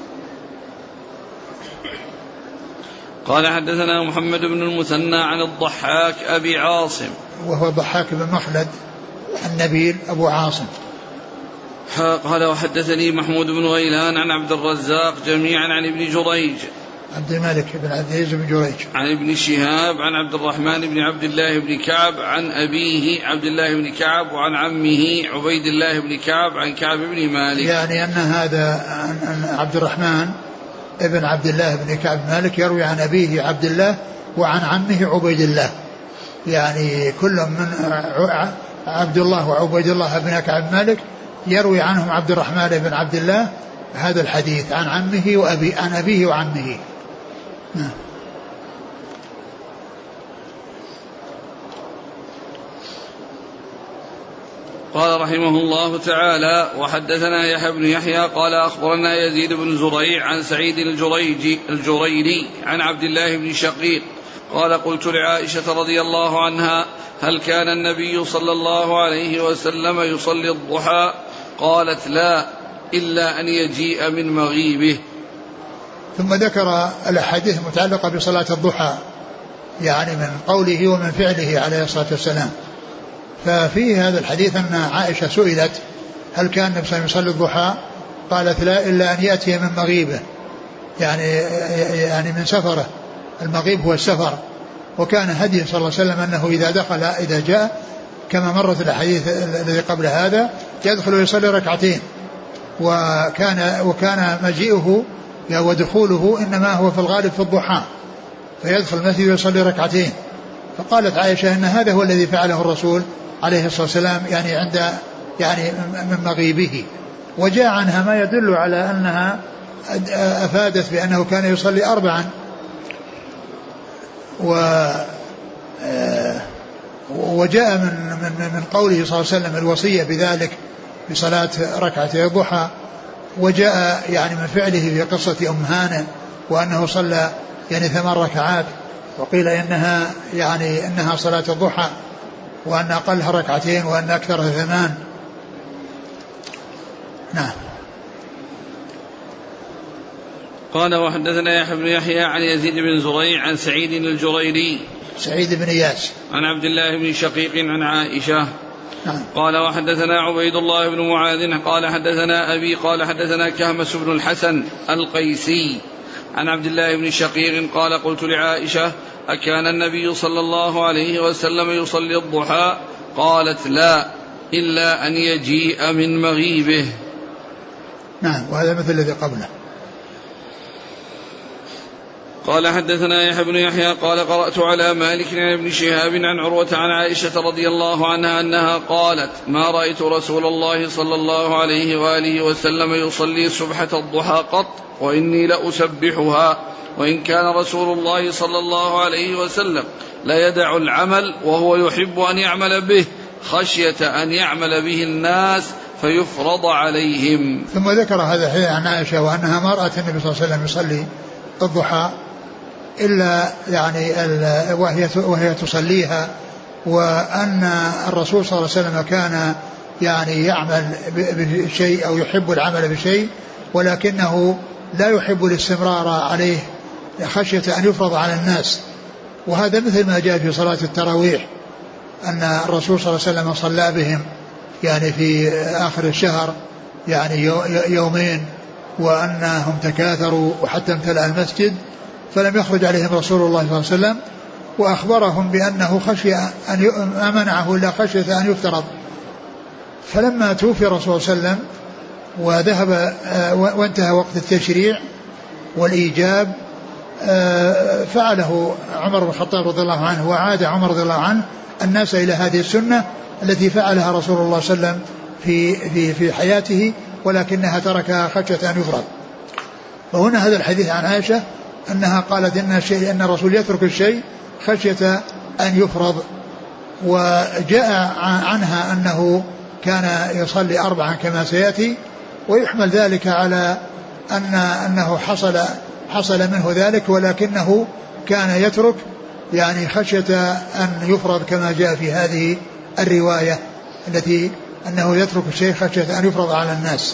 قال حدثنا محمد بن المثنى عن الضحاك أبي عاصم، وهو ضحاك بن مخلد النبيل أبو عاصم. قال وحدثني محمود بن غيلان عن عبد الرزاق جميعا عن ابن جريج عبد الملك بن عبد العزيز بن جريج عن ابن شهاب عن عبد الرحمن بن عبد الله بن كعب عن أبيه عبد الله بن كعب وعن عمه عبيد الله بن كعب عن كعب بن مالك. يعني أن هذا أن عبد الرحمن ابن عبد الله بن كعب مالك يروي عن أبيه عبد الله وعن عمه عبيد الله، يعني كل من عبد الله وعبيد الله بن كعب مالك يروي عنهم عبد الرحمن بن عبد الله هذا الحديث عن عمه وأبي عن أبيه وعمه. قال رحمه الله تعالى وحدثنا يحيى بن يحيى قال أخبرنا يزيد بن زريع عن سعيد الجريري عن عبد الله بن شقيق قال قلت لعائشة رضي الله عنها هل كان النبي صلى الله عليه وسلم يصلي الضحى؟ قالت لا إلا أن يجيء من مغيبه. ثم ذكر الأحاديث المتعلقة بصلاة الضحى، يعني من قوله ومن فعله عليه الصلاة والسلام. ففي هذا الحديث أن عائشة سئلت هل كان النبي صلى الله عليه وسلم يصلي الضحى؟ قالت لا إلا أن يأتي من مغيبه، يعني من سفره. المغيب هو السفر، وكان هدي صلى الله عليه وسلم أنه إذا جاء كما مرت الحديث الذي قبل هذا يدخل ويصلي ركعتين، وكان مجيئه ودخوله إنما هو في الغالب في الضحى، فيدخل المسجد ويصلي ركعتين. فقالت عائشة إن هذا هو الذي فعله الرسول عليه الصلاة والسلام، يعني عند من مغيبه. وجاء عنها ما يدل على أنها أفادت بأنه كان يصلي 4، وجاء من قوله صلى الله عليه وسلم الوصية بذلك بصلاة ركعتي الضحى، وجاء يعني من فعله في قصة أم هانة وأنه صلى يعني 8 ركعات، وقيل إنها صلاة الضحى، وأن أقلها 2 وأن أكثرها 8. نعم. قال وحدثنا يحيى بن يحيى عن يزيد بن زريع عن سعيد الجريري سعيد بن إياس عن عبد الله بن شقيق عن عائشة. نعم. قال وحدثنا عبيد الله بن معاذ قال حدثنا أبي قال حدثنا كهمس بن الحسن القيسي عن عبد الله بن شقيق قال قلت لعائشة أكان النبي صلى الله عليه وسلم يصلي الضحى؟ قالت لا إلا أن يجيء من مغيبه. نعم. وهذا مثل الذي قبله. قال حدثنا يحيى بن يحيى قال قرأت على مالك عن ابن شهاب عن عروة عن عائشة رضي الله عنها أنها قالت ما رأيت رسول الله صلى الله عليه وآله وسلم يصلي سبحة الضحى قط وإني لأسبحها، وإن كان رسول الله صلى الله عليه وسلم لا يدع العمل وهو يحب أن يعمل به خشية أن يعمل به الناس فيفرض عليهم. ثم ذكر هذا الحديث عن عائشة وأنها ما رأت النبي صلى الله عليه وسلم يصلي الضحى إلا يعني وهي تصليها، وأن الرسول صلى الله عليه وسلم كان يعني يعمل بشيء أو يحب العمل بشيء، ولكنه لا يحب الاستمرار عليه خشية أن يفرض على الناس. وهذا مثل ما جاء في صلاة التراويح أن الرسول صلى الله عليه وسلم صلى بهم يعني في آخر الشهر يعني 2 وأنهم تكاثروا وحتى امتلأ المسجد، فلم يخرج عليهم رسول الله صلى الله عليه وسلم وأخبرهم بأنه خشي ما منعه إلا خشية أن يفترض. فلما توفي الرسول صلى الله عليه وسلم وذهب وانتهى وقت التشريع والإيجاب فعله عمر بن الخطاب رضي الله عنه، وعاد عمر رضي الله عنه الناس إلى هذه السنة التي فعلها رسول الله صلى الله عليه وسلم في حياته، ولكنها تركها خشية أن يفرض. وهنا هذا الحديث عن عائشة أنها قالت إن الرسول يترك الشيء خشية أن يفرض. وجاء عنها أنه كان يصلي 4 كما سيأتي، ويحمل ذلك على أنه حصل منه ذلك، ولكنه كان يترك يعني خشية أن يفرض كما جاء في هذه الرواية التي أنه يترك الشيء خشية أن يفرض على الناس.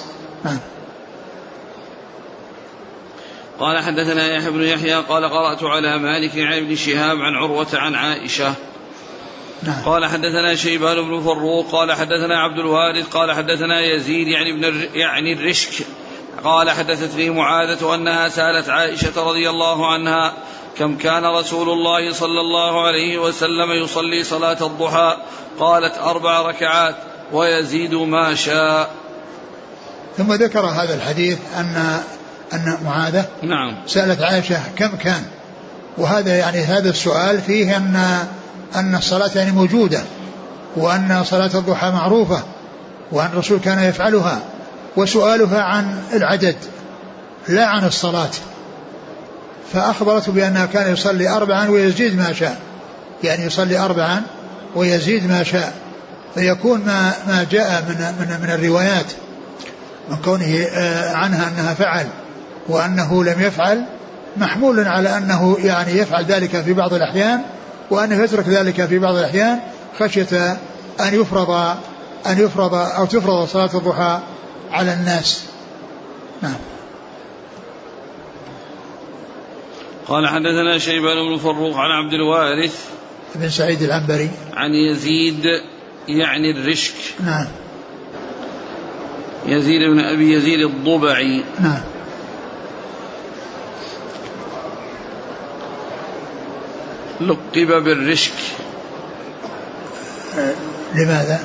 قال حدثنا يحيى بن يحيى قال قرأت على مالك عن ابن شهاب عن عروة عن عائشة. قال حدثنا شيبان بن فروق قال حدثنا عبد الوارث قال حدثنا يزيد يعني الرشك قال حدثتني معاذة أنها سألت عائشة رضي الله عنها كم كان رسول الله صلى الله عليه وسلم يصلي صلاة الضحى؟ قالت 4 ركعات ويزيد ما شاء. ثم ذكر هذا الحديث أن معاذة سألت عائشة كم كان، وهذا يعني هذا السؤال فيه أن الصلاة يعني موجودة، وأن صلاة الضحى معروفة، وأن الرسول كان يفعلها، وسؤالها عن العدد لا عن الصلاة. فأخبرته بأنها كان يصلي 4 ويزيد ما شاء، يعني يصلي 4 ويزيد ما شاء. فيكون ما جاء من الروايات من كونه عنها أنها فعل وأنه لم يفعل محمول على أنه يعني يفعل ذلك في بعض الأحيان، وأنه يترك ذلك في بعض الأحيان خشية أن يفرض أو تفرض صلاة الضحى على الناس. نعم. قال حدثنا شيبان بن فروق عن عبد الوارث بن سعيد العنبري عن يزيد يعني الرشك. نعم. يزيد بن أبي يزيد الضبعي. نعم. لقب بالرشك. لماذا؟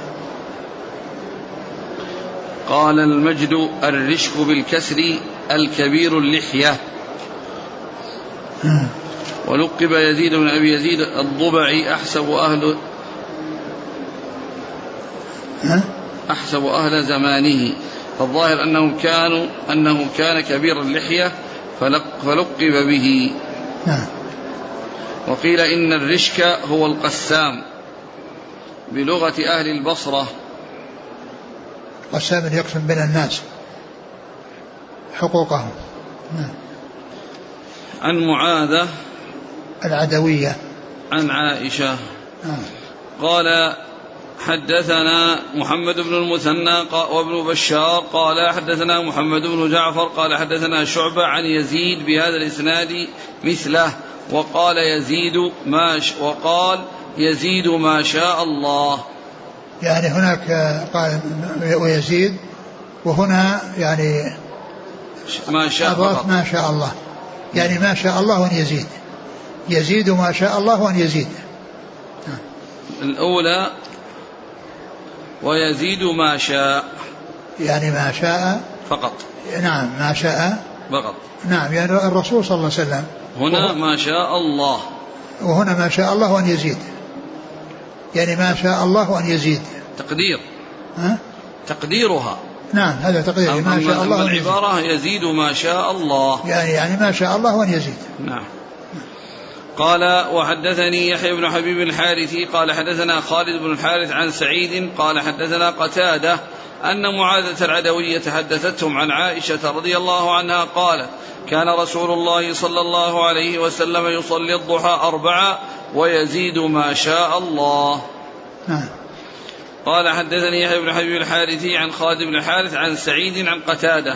قال المجد الرشك بالكسر الكبير اللحية. ولقب يزيد بن أبي يزيد الضبعي أحسب أهل زمانه، فالظاهر أنه كان كبير اللحية فلقب به. وقيل إن الرشك هو القسام بلغة أهل البصرة. قسام يقسم بين الناس حقوقهم. عن معاذة العدوية عن عائشة. قال حدثنا محمد بن المثنى وابن بشار قال حدثنا محمد بن جعفر قال حدثنا شعبة عن يزيد بهذا الإسناد مثله، وقال يزيد ما شاء الله. يعني هناك قال ويزيد، وهنا يعني ما شاء أضاف ما شاء الله، يعني ما شاء الله وأن يزيد، يزيد ما شاء الله وأن يزيد. الأولى ويزيد ما شاء، يعني ما شاء فقط. نعم ما شاء فقط. نعم يعني الرسول صلى الله عليه وسلم. هنا ما شاء الله، وهنا ما شاء الله وأن يزيد، يعني ما شاء الله وأن يزيد. تقدير تقديرها. نعم هذا تقدير ما شاء الله. العبارة يزيد ما شاء الله، يعني ما شاء الله وأن يزيد. نعم. قال وحدثني يحيى بن حبيب الحارثي قال حدثنا خالد بن الحارث عن سعيد قال حدثنا قتادة أن معاذة العدوية حدثتهم عن عائشة رضي الله عنها قالت كان رسول الله صلى الله عليه وسلم يصلي الضحى 4 ويزيد ما شاء الله. قال حدثني يحيى بن حبيب الحارثي عن خالد بن الحارث عن سعيد عن قتادة.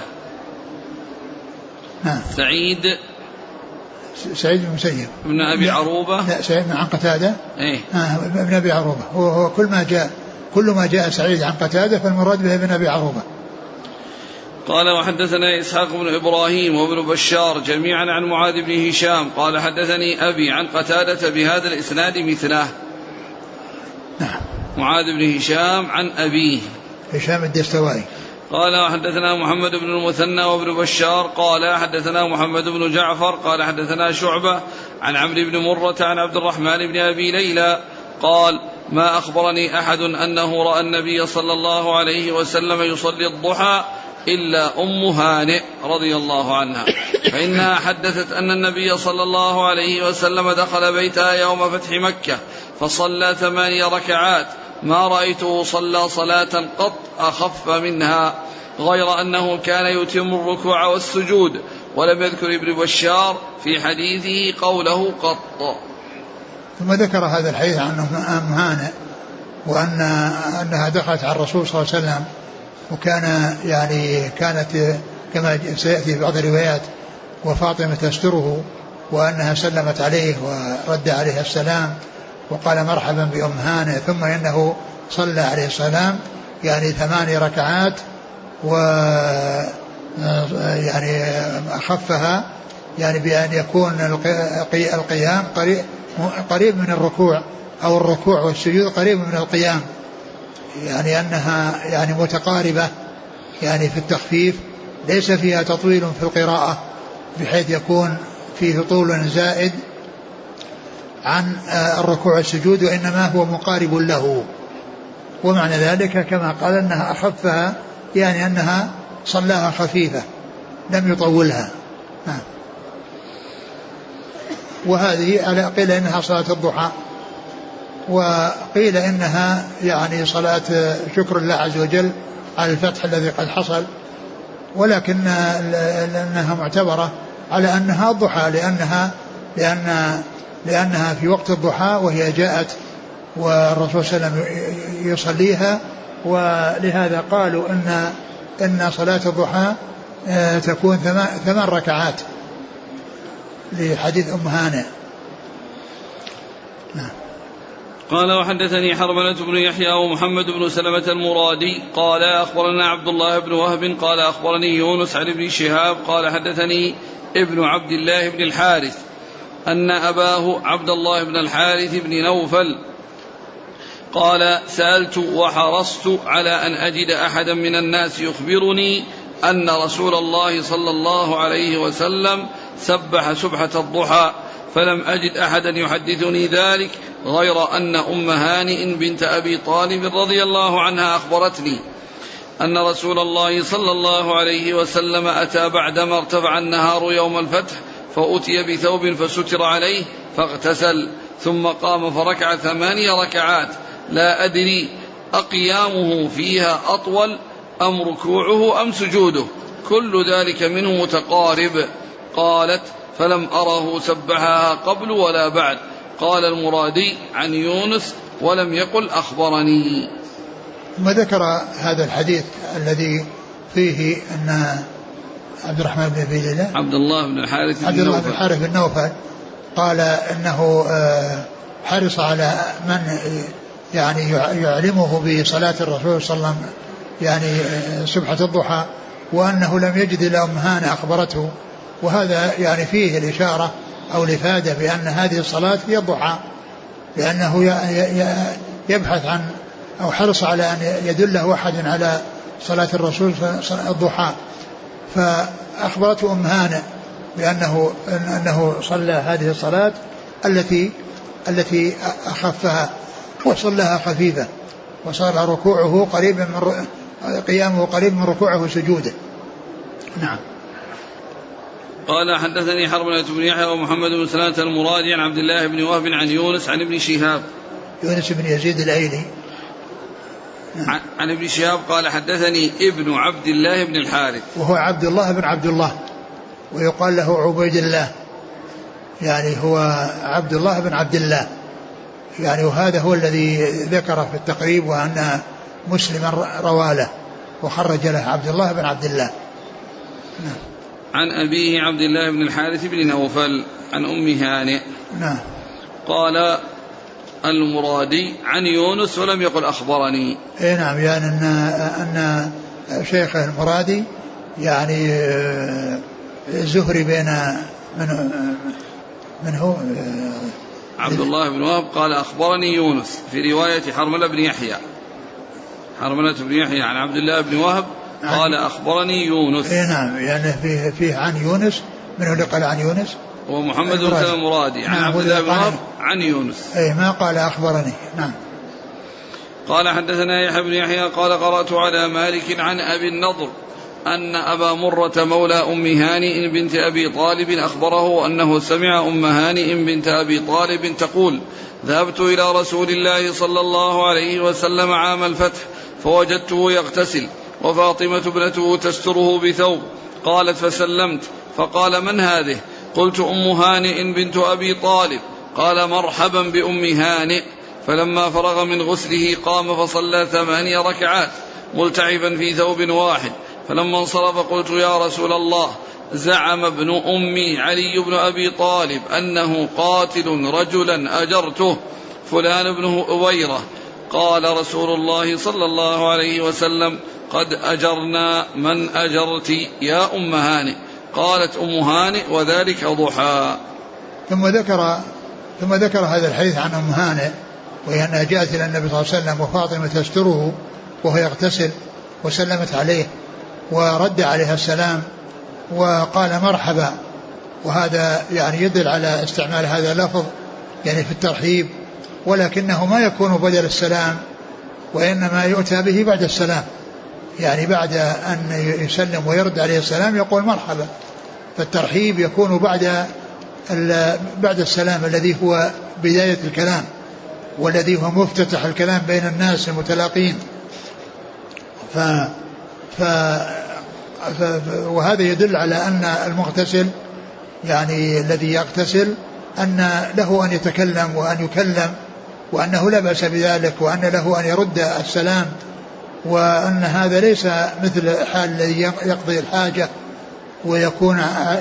سعيد بن مسيب ابن أبي عروبة. لا سعيد عن قتادة. إيه؟ ابن أبي عروبة. هو كل ما جاء سعيد عن قتادة فالمراد به ابن أبي عروبة. قال وحدثنا إسحاق بن إبراهيم وابن بشار جميعا عن معاذ بن هشام قال حدثني أبي عن قتادة بهذا الإسناد مثله. نعم. معاذ بن هشام عن أبيه هشام الدستوائي. قال وحدثنا محمد بن المثنى وابن بشار قال حدثنا محمد بن جعفر قال حدثنا شعبة عن عمرو بن مرة عن عبد الرحمن بن أبي ليلى قال ما أخبرني أحد أنه رأى النبي صلى الله عليه وسلم يصلي الضحى إلا أم هانئ رضي الله عنها. فإنها حدثت أن النبي صلى الله عليه وسلم دخل بيتها يوم فتح مكة فصلى 8 ركعات ما رأيته صلى صلاة قط أخف منها، غير أنه كان يتم الركوع والسجود، ولم يذكر ابن بشار في حديثه قوله قط. ثم ذكر هذا الحديث عن أم هانئ وأنها دخلت على الرسول صلى الله عليه وسلم، وكان يعني كانت كما سيأتي في بعض الروايات وفاطمة تستره، وأنها سلمت عليه ورد عليه السلام وقال مرحبا بأم هانئ، ثم إنه صلى عليه السلام يعني 8 ركعات و يعني أخفها يعني بأن يكون القيام قريب من الركوع، أو الركوع والسجود قريب من القيام، يعني أنها يعني متقاربة يعني في التخفيف، ليس فيها تطويل في القراءة بحيث يكون فيه طول زائد عن الركوع والسجود، وإنما هو مقارب له. ومعنى ذلك كما قال أنها أخفها يعني أنها صلاها خفيفة لم يطولها. وهذه قيل إنها صلاة الضحى، وقيل إنها يعني صلاة شكر الله عز وجل على الفتح الذي قد حصل، ولكن أنها معتبرة على أنها الضحى لأنها في وقت الضحى وهي جاءت والرسول صلى الله عليه وسلم يصليها، ولهذا قالوا إن صلاة الضحى تكون 8 ركعات لحديث أم هانئ. قال وحدثني حرملة بن يحيى ومحمد بن سلمة المرادي قال أخبرنا عبد الله بن وهب قال أخبرني يونس عن ابن شهاب قال حدثني ابن عبد الله بن الحارث أن أباه عبد الله بن الحارث بن نوفل قال سألت وحرصت على أن أجد أحدا من الناس يخبرني أن رسول الله صلى الله عليه وسلم سبح سبحة الضحى، فلم أجد أحدا يحدثني ذلك غير أن أم هانئ بنت أبي طالب رضي الله عنها أخبرتني أن رسول الله صلى الله عليه وسلم أتى بعدما ارتفع النهار يوم الفتح فأتي بثوب فستر عليه فاغتسل ثم قام فركع 8 ركعات لا أدري أقيامه فيها أطول أم ركوعه أم سجوده، كل ذلك منه متقارب. قالت فلم أره سبحها قبل ولا بعد. قال المرادي عن يونس ولم يقل أخبرني. ثم ذكر هذا الحديث الذي فيه أن عبد الرحمن بن أبي ليلى عبد الله بن الحارث بن نوفل قال إنه حرص على من يعني يعلمه بصلاة الرسول صلى الله عليه وسلم يعني سبحة الضحى، وأنه لم يجد إلا أم هانئ أخبرته، وهذا يعني فيه الإشارة أو الإفادة بأن هذه الصلاة هي الضحى، لأنه يبحث عن أو حرص على أن يدله أحد على صلاة الرسول الضحى، فأخبرته أم هانئ بأنه صلى هذه الصلاة التي أخفها وصلها خفيفة، وصار ركوعه قيامه قريب من ركوعه وسجوده. نعم. قال حدثني حرملة بن يحيى ومحمد بن سلمة المرادي عن عبد الله بن وهب عن يونس عن ابن شهاب يونس بن يزيد الأيلي عن ابن شهاب قال حدثني ابن عبد الله بن الحارث وهو عبد الله بن عبد الله ويقال له عبيد الله، يعني هو عبد الله بن عبد الله يعني، وهذا هو الذي ذكر في التقريب وأن مسلما رواله وخرج له عبد الله بن عبد الله. نعم. عن أبيه عبد الله بن الحارث بن نوفل عن أم هانئ. نعم. قال المرادي عن يونس ولم يقل أخبرني. نعم، يعني أن شيخ المرادي يعني زهري بين من هو عبد الله بن وهب قال أخبرني يونس في رواية حرملة بن يحيى عن عبد الله بن وهب قال أخبرني يونس. نعم، يعني فيه عن يونس، من هو اللي قال عن يونس؟ ومحمد بن سلمة المرادي عن عبد الله بن وهب عن يونس. ما قال أخبرني. نعم. قال حدثنا يحيى بن يحيى قال قرأت على مالك عن أبي النضر أن أبا مرة مولى أم هانئ بنت أبي طالب أخبره أنه سمع أم هانئ بنت أبي طالب تقول: ذهبت إلى رسول الله صلى الله عليه وسلم عام الفتح فوجدته يغتسل وفاطمة ابنته تستره بثوب. قالت: فسلمت فقال: من هذه؟ قلت: أم هانئ بنت أبي طالب. قال: مرحبا بأم هانئ. فلما فرغ من غسله قام فصلى 8 ركعات ملتعبا في ثوب واحد. فلما انصرف قلت: يا رسول الله، زعم ابن أمي علي بن أبي طالب أنه قاتل رجلا أجرته فلان بن أبيرة. قال رسول الله صلى الله عليه وسلم: قد أجرنا من أجرت يا أم هانئ. قالت أم هانئ: وذلك ضحى. ثم ذكر هذا الحديث عن أم هانئ، وهي أنها جاءت إلى النبي صلى الله عليه وسلم وفاطمة تستره وهو يغتسل، وسلمت عليه ورد عليها السلام وقال: مرحبا. وهذا يعني يدل على استعمال هذا اللفظ يعني في الترحيب، ولكنه ما يكون بدل السلام، وإنما يؤتى به بعد السلام، يعني بعد أن يسلم ويرد عليه السلام يقول مرحبا. فالترحيب يكون بعد السلام الذي هو بداية الكلام، والذي هو مفتتح الكلام بين الناس المتلاقين. وهذا يدل على أن المغتسل يعني الذي يغتسل أن له أن يتكلم وأن يكلم، وأنه لا بأس بذلك، وأن له أن يرد السلام، وأن هذا ليس مثل حال الذي يقضي الحاجة ويكون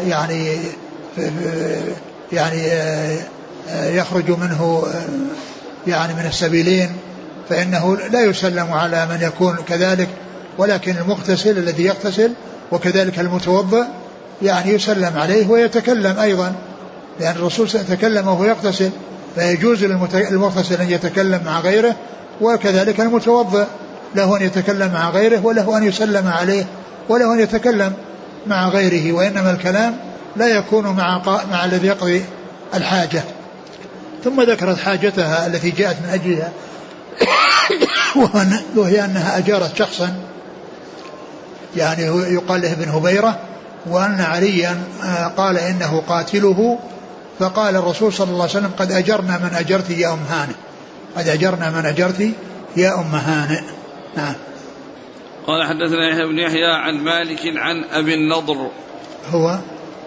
يعني يخرج منه يعني من السبيلين، فإنه لا يسلم على من يكون كذلك. ولكن المغتسل الذي يغتسل وكذلك المتوضئ يعني يسلم عليه ويتكلم أيضا، لأن الرسول تكلم وهو يغتسل، فيجوز للمغتسل أن يتكلم مع غيره، وكذلك المتوضئ له أن يتكلم مع غيره، وله أن يسلم عليه، وله أن يتكلم مع غيره. وإنما الكلام لا يكون مع الذي يقضي الحاجة. ثم ذكرت حاجتها التي جاءت من أجلها وهي أنها أجارت شخصا يعني يقال له ابن هبيرة، وأن عليا قال إنه قاتله، فقال الرسول صلى الله عليه وسلم: قد أجرنا من أجرت يا أم هانئ، قد أجرنا من أجرت يا أم هانئ. نعم. قال: حدثنا يحيى بن يحيى عن مالك عن أبي النضر هو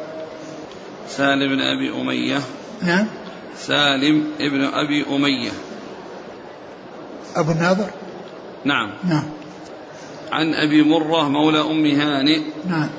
سالم بن أبي أمية. نعم. سالم ابن أبي أمية أبو الناظر. نعم. نعم. عن أبي مرة مولى أم هانئ. نعم.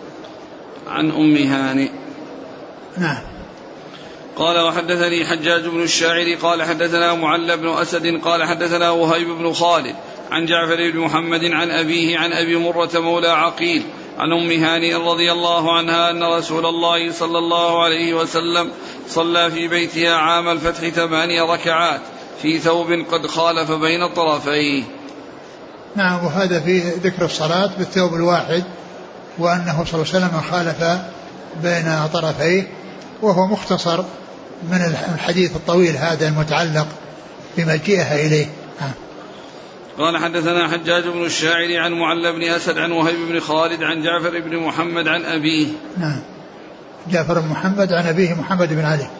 عن أم هانئ. نعم. قال: وحدثني حجاج بن الشاعر قال حدثنا معل بن أسد قال حدثنا وهيب بن خالد عن جعفر بن محمد عن أبيه عن أبي مرة مولى عقيل عن أم هانئ رضي الله عنها أن رسول الله صلى الله عليه وسلم صلى في بيتها عام الفتح 8 ركعات في ثوب قد خالف بين طرفيه. نعم. وهذا فيه ذكر الصلاة بالثوب الواحد، وأنه صلى الله عليه وسلم خالف بين طرفيه، وهو مختصر من الحديث الطويل هذا المتعلق بمجيئها إليه. قال: حدثنا حجاج بن الشاعر عن معل بن أسد عن وهيب بن خالد عن جعفر بن محمد عن أبيه. نعم. جعفر بن محمد عن أبيه محمد بن علي.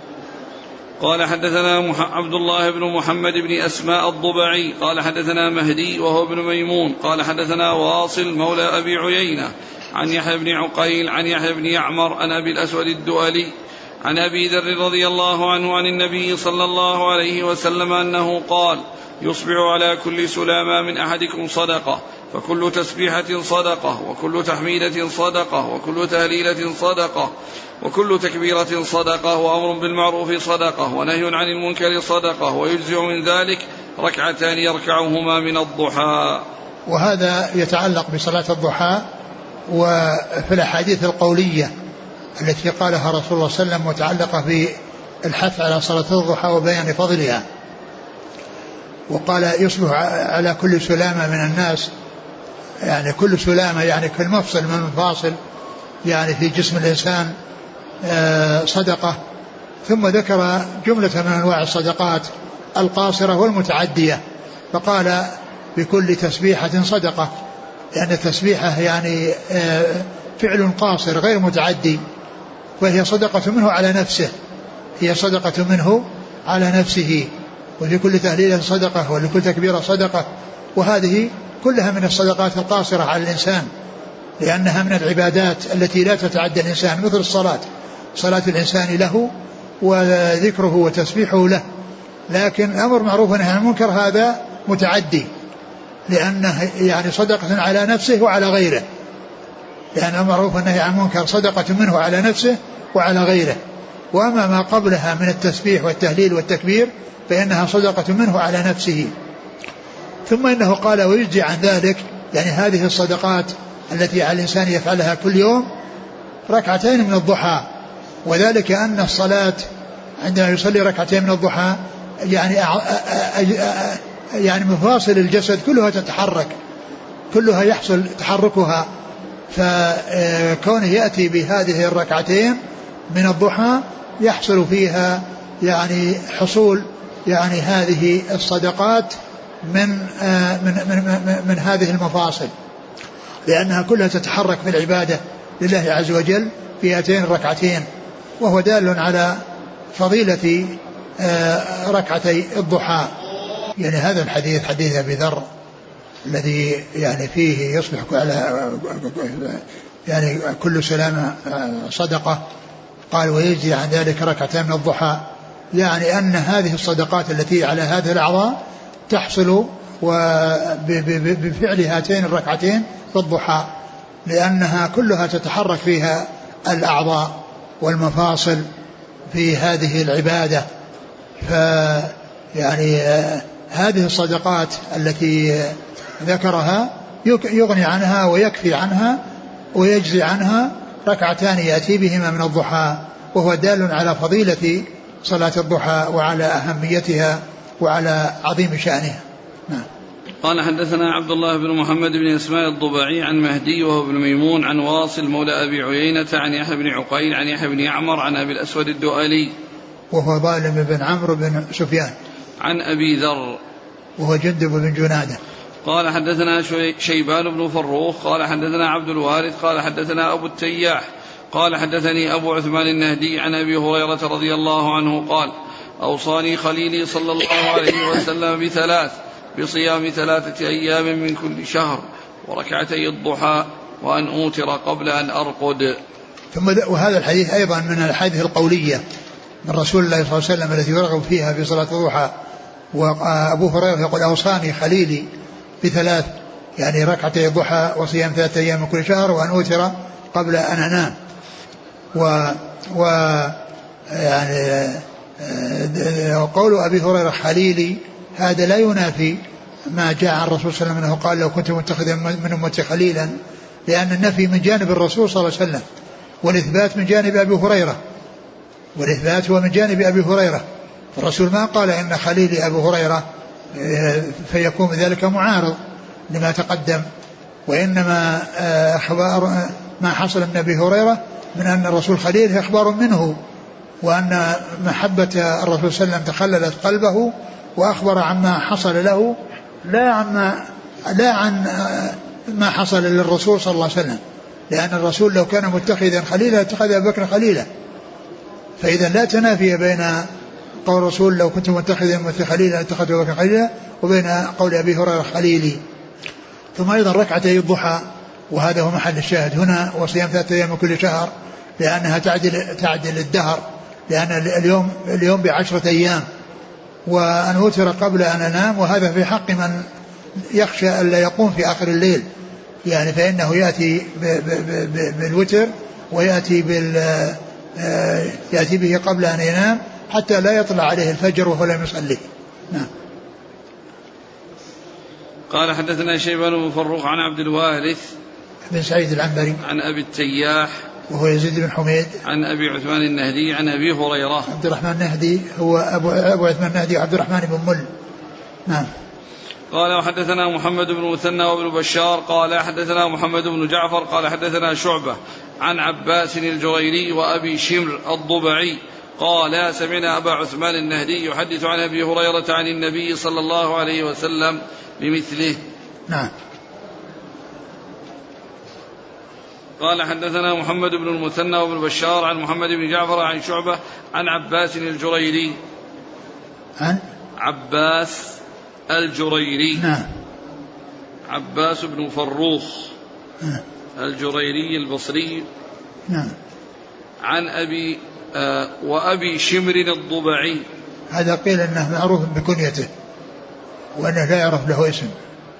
قال: حدثنا عبد الله بن محمد بن أسماء الضبعي قال حدثنا مهدي وهو ابن ميمون قال حدثنا واصل مولى أبي عيينة عن يحيى بن عقيل عن يحيى بن يعمر عن أبي الأسود الدؤلي عن أبي ذر رضي الله عنه عن النبي صلى الله عليه وسلم أنه قال: يصبح على كل سلامة من أحدكم صدقة، فكل تسبيحة صدقة، وكل تحميدة صدقة، وكل تهليلة صدقة، وكل تكبيرة صدقة، وأمر بالمعروف صدقة، ونهي عن المنكر صدقة، ويجزئ من ذلك 2 ركعتان يركعهما من الضحى. وهذا يتعلق بصلاة الضحى. وفي الأحاديث القولية التي قالها رسول الله صلى الله عليه وسلم متعلقة بالحث على صلاة الضحى وبيان فضلها، وقال: يصبح على كل سلامة من الناس، يعني كل سلامة يعني كل مفصل من المفاصل يعني في جسم الإنسان صدقة. ثم ذكر جملة من أنواع الصدقات القاصرة والمتعدية، فقال: بكل تسبيحة صدقة، لأن التسبيحة يعني فعل قاصر غير متعدي، وهي صدقة منه على نفسه، هي صدقة منه على نفسه، ولكل تهليلة صدقة ولكل تكبيرة صدقة، وهذه كلها من الصدقات القاصرة على الإنسان، لأنها من العبادات التي لا تتعدى الإنسان، مثل الصلاة، صلاة الإنسان له وذكره وتسبيحه له. لكن الأمر معروف ونهي عن المنكر هذا متعدي، لأنه يعني صدقة على نفسه وعلى غيره، لأن الأمر معروف ونهي عن المنكر صدقة منه على نفسه وعلى غيره. وأما ما قبلها من التسبيح والتهليل والتكبير فإنها صدقة منه على نفسه. ثم إنه قال ويجزي عن ذلك، يعني هذه الصدقات التي على الإنسان يفعلها كل يوم ركعتين من الضحى، وذلك أن الصلاة عندما يصلي ركعتين من الضحى يعني مفاصل الجسد كلها تتحرك، كلها يحصل تحركها، فكونه يأتي بهذه الركعتين من الضحى يحصل فيها يعني حصول يعني هذه الصدقات من هذه المفاصل، لأنها كلها تتحرك في العبادة لله عز وجل في هاتين الركعتين. وهو دال على فضيلة ركعتي الضحى. يعني هذا الحديث حديث أبي ذر الذي يعني فيه يصبح على يعني كل سلامة صدقة، قال ويجزي عن ذلك ركعتين من الضحى، يعني أن هذه الصدقات التي على هذه الأعضاء تحصل بفعل هاتين الركعتين في الضحى، لأنها كلها تتحرك فيها الأعضاء والمفاصل في هذه العبادة. فيعني هذه الصدقات التي ذكرها يغني عنها ويكفي عنها ويجزي عنها ركعتان يأتي بهما من الضحى، وهو دال على فضيلة صلاة الضحى وعلى أهميتها وعلى عظيم شأنها. نعم. قال حدثنا عبد الله بن محمد بن اسماعيل الضبعي عن مهدي وهو ابن ميمون عن واصل مولى أبي عيينة عن يحيى بن عقيل عن يحيى بن يعمر عن أبي الأسود الدؤلي وهو ظالم بن عمرو بن سفيان عن أبي ذر وهو جندب بن جنادة. قال حدثنا شيبان بن فروخ قال حدثنا عبد الوارث قال حدثنا أبو التياح قال حدثني أبو عثمان النهدي عن أبي هريرة رضي الله عنه قال أوصاني خليلي صلى الله عليه وسلم بثلاث: بصيام 3 أيام من كل شهر، وركعتي الضحى، وأن أوتر قبل أن أرقد. ثم وهذا الحديث أيضا من الحديث القولية من رسول الله صلى الله عليه وسلم التي يرغب فيها في صلاة الضحى. وأبو هريرة يقول أوصاني خليلي ب3، يعني ركعتي الضحى وصيام 3 أيام من كل شهر، وأن أوتر قبل أن أنام. يعني قول أبي هريرة خليلي هذا لا ينافي ما جاء عن الرسول صلى الله عليه وسلم أنه قال لو كنت متخذا من أمتي خليلا، لأن النفي من جانب الرسول صلى الله عليه وسلم والإثبات من جانب أبي هريرة، والإثبات هو من جانب أبي هريرة. الرسول ما قال إن خليلي أبو هريرة فيكون ذلك معارض لما تقدم، وإنما أخبار ما حصل من أبي هريرة من أن الرسول خليل هي أخبار منه، وأن محبة الرسول صلى الله عليه وسلم تخللت قلبه، وأخبر عما حصل له لا عن ما حصل للرسول صلى الله عليه وسلم، لأن الرسول لو كان متخذا خليلا اتخذ أبو بكر خليلا. فإذا لا تنافي بين قول الرسول لو كنت متخذا خليلا اتخذ أبو بكر خليلا وبين قول أبي هريرة خليلي. ثم أيضا ركعتي الضحى، وهذا هو محل الشاهد هنا، وصيام 3 أيام من كل شهر، لأنها تعدل الدهر، لأن اليوم ب10 أيام. وأن أوتر قبل أن أنام، وهذا في حق من يخشى ألا يقوم في آخر الليل، يعني فإنه يأتي بالوتر ويأتي يأتي به قبل أن ينام حتى لا يطلع عليه الفجر وهو لم يصلي. نعم. قال حدثنا شيبان بن فروخ عن عبد الوارث بن سعيد العنبري عن أبي التياح وهو يزيد بن حميد عن أبي عثمان النهدي عن أبي هريرة. عبد الرحمن النهدي هو أبو عثمان النهدي وعبد الرحمن بن مل. نعم. قال وحدثنا محمد بن مثنى وابن بشار قال حدثنا محمد بن جعفر قال حدثنا شعبة عن عباس الجريري وأبي شمر الضبعي قال سمعنا أبا عثمان النهدي يحدث عن أبي هريرة عن النبي صلى الله عليه وسلم بمثله. نعم. قال حدثنا محمد بن المثنى وابن بشار عن محمد بن جعفر عن شعبة عن عباس الجريري. عن عباس الجريري. نعم. عباس بن فروخ الجريري البصري. نعم. عن أبي وأبي شمر الضبعي. هذا قيل أنه معروف بكنيته وأنه لا يعرف له اسم.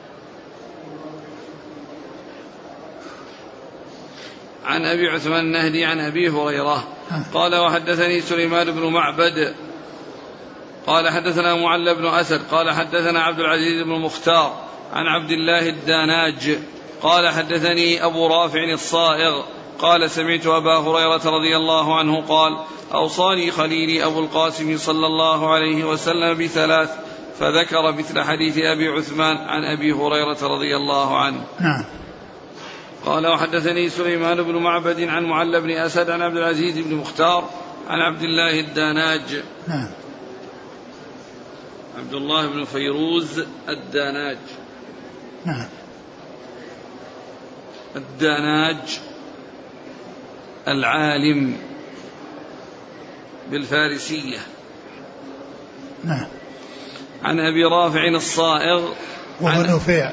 عن أبي عثمان النهدي عن أبي هريرة قال وحدثني سليمان بن معبد قال حدثنا معل بن أسد قال حدثنا عبد العزيز بن المختار عن عبد الله الداناج قال حدثني أبو رافع الصائغ قال سمعت أبا هريرة رضي الله عنه قال أوصاني خليلي أبو القاسم صلى الله عليه وسلم بثلاث فذكر مثل حديث أبي عثمان عن أبي هريرة رضي الله عنه. نعم. قال وحدثني سليمان بن معبد عن معل بن أسد عن عبد العزيز بن مختار عن عبد الله الداناج. نعم. عبد الله بن فيروز الداناج. نعم. الداناج العالم بالفارسية. نعم. عن أبي رافع الصائغ وهو نفيع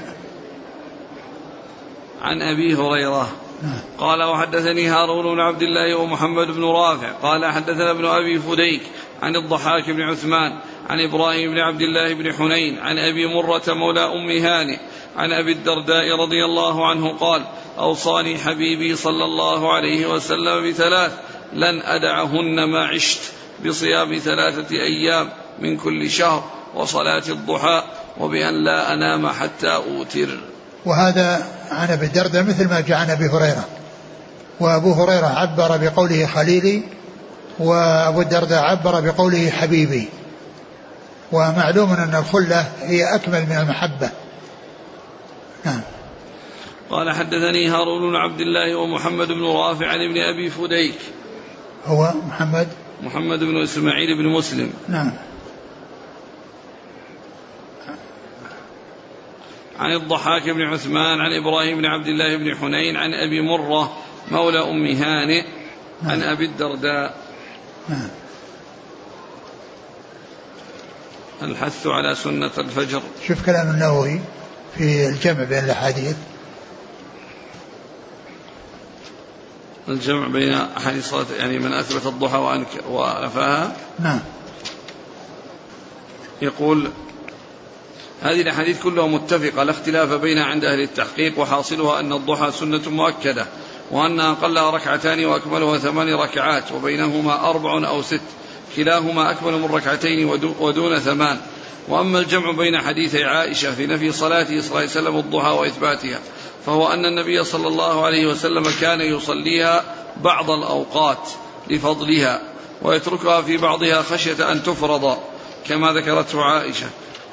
عن أبي هريرة. نعم. قال وحدثني هارون بن عبد الله ومحمد بن رافع قال حدثنا ابن أبي فديك عن الضحاك بن عثمان عن إبراهيم بن عبد الله بن حنين عن أبي مرة مولى أم هانئ عن أبي الدرداء رضي الله عنه قال أوصاني حبيبي صلى الله عليه وسلم بثلاث لن أدعهن ما عشت بصيام 3 أيام من كل شهر وصلاة الضحى وبأن لا أنام حتى أوتر. وهذا عن أبي الدرداء مثل ما جاء عن أبي هريرة. وأبو هريرة عبر بقوله خليلي وأبو الدرداء عبر بقوله حبيبي. ومعلوم أن الخلة هي أكمل من المحبة. نعم. قال حدثني هارون بن عبد الله ومحمد بن رافع عن ابن أبي فديك هو محمد بن إسماعيل بن مسلم. نعم. عن الضحاك بن عثمان عن إبراهيم بن عبد الله بن حنين عن أبي مرة مولى أم هانئ عن أبي الدرداء. نعم. الحث على سنة الفجر. شوف كلام النووي في الجمع بين الأحاديث. الجمع بين أحاديث صلاة يعني من أثبت الضحى ونفاها. نعم. يقول هذه الأحاديث كلها متفقة لا اختلاف بينها عند أهل التحقيق وحاصلها أن الضحى سنة مؤكدة وأن أقلها 2 ركعتان وأكملها 8 ركعات وبينهما 4 أو 6 كلاهما أكمل من 2 ودون 8. وأما الجمع بين حديثي عائشة في نفي صلاته صلى الله عليه وسلم الضحى وإثباتها فهو أن النبي صلى الله عليه وسلم كان يصليها بعض الأوقات لفضلها ويتركها في بعضها خشية أن تفرض كما ذكرته عائشة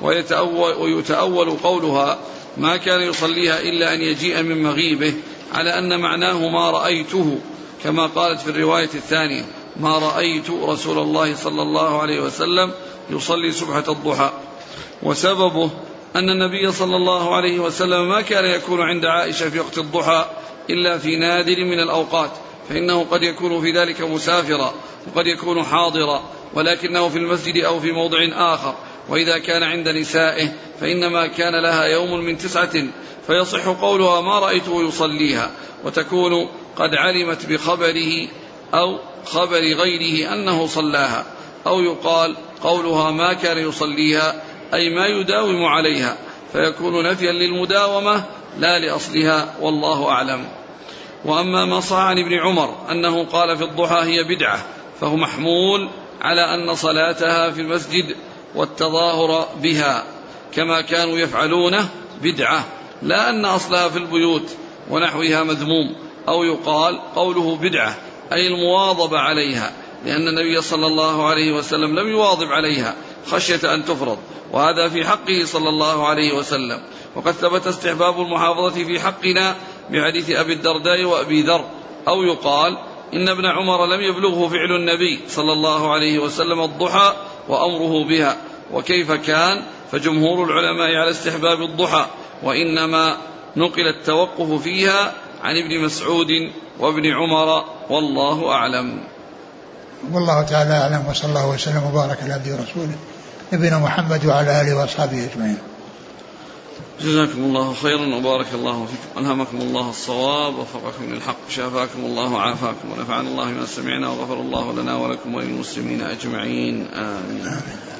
ويتأول قولها ما كان يصليها إلا أن يجيء من مغيبه على أن معناه ما رأيته كما قالت في الرواية الثانية ما رأيت رسول الله صلى الله عليه وسلم يصلي سبحة الضحى. وسببه أن النبي صلى الله عليه وسلم ما كان يكون عند عائشة في وقت الضحى إلا في نادر من الأوقات فإنه قد يكون في ذلك مسافرا وقد يكون حاضرا ولكنه في المسجد أو في موضع آخر. وإذا كان عند نسائه فإنما كان لها يوم من 9 فيصح قولها ما رأيته يصليها وتكون قد علمت بخبره أو خبر غيره أنه صلاها أو يقال قولها ما كان يصليها أي ما يداوم عليها فيكون نفيا للمداومة لا لأصلها والله أعلم. وأما ما صح عن ابن عمر أنه قال في الضحى هي بدعة فهو محمول على أن صلاتها في المسجد والتظاهر بها كما كانوا يفعلونه بدعة لا أن أصلها في البيوت ونحوها مذموم. أو يقال قوله بدعة أي المواظبة عليها لأن النبي صلى الله عليه وسلم لم يواظب عليها خشية أن تفرض وهذا في حقه صلى الله عليه وسلم. وقد ثبت استحباب المحافظة في حقنا بحديث أبي الدرداء وأبي ذر. أو يقال إن ابن عمر لم يبلغه فعل النبي صلى الله عليه وسلم الضحى وأمره بها وكيف كان فجمهور العلماء على استحباب الضحى وإنما نقل التوقف فيها عن ابن مسعود وابن عمر والله أعلم. والله تعالى أعلم، وصلى الله وسلم وبارك على عبده ورسوله نبينا محمد وعلى آله وأصحابه أجمعين. جزاكم الله خيرا وبارك الله فيكم، ألهمكم الله الصواب ووفقكم للحق، شافاكم الله وعافاكم، ونفعنا الله ما سمعنا، وغفر الله لنا ولكم وللمسلمين أجمعين، آمين.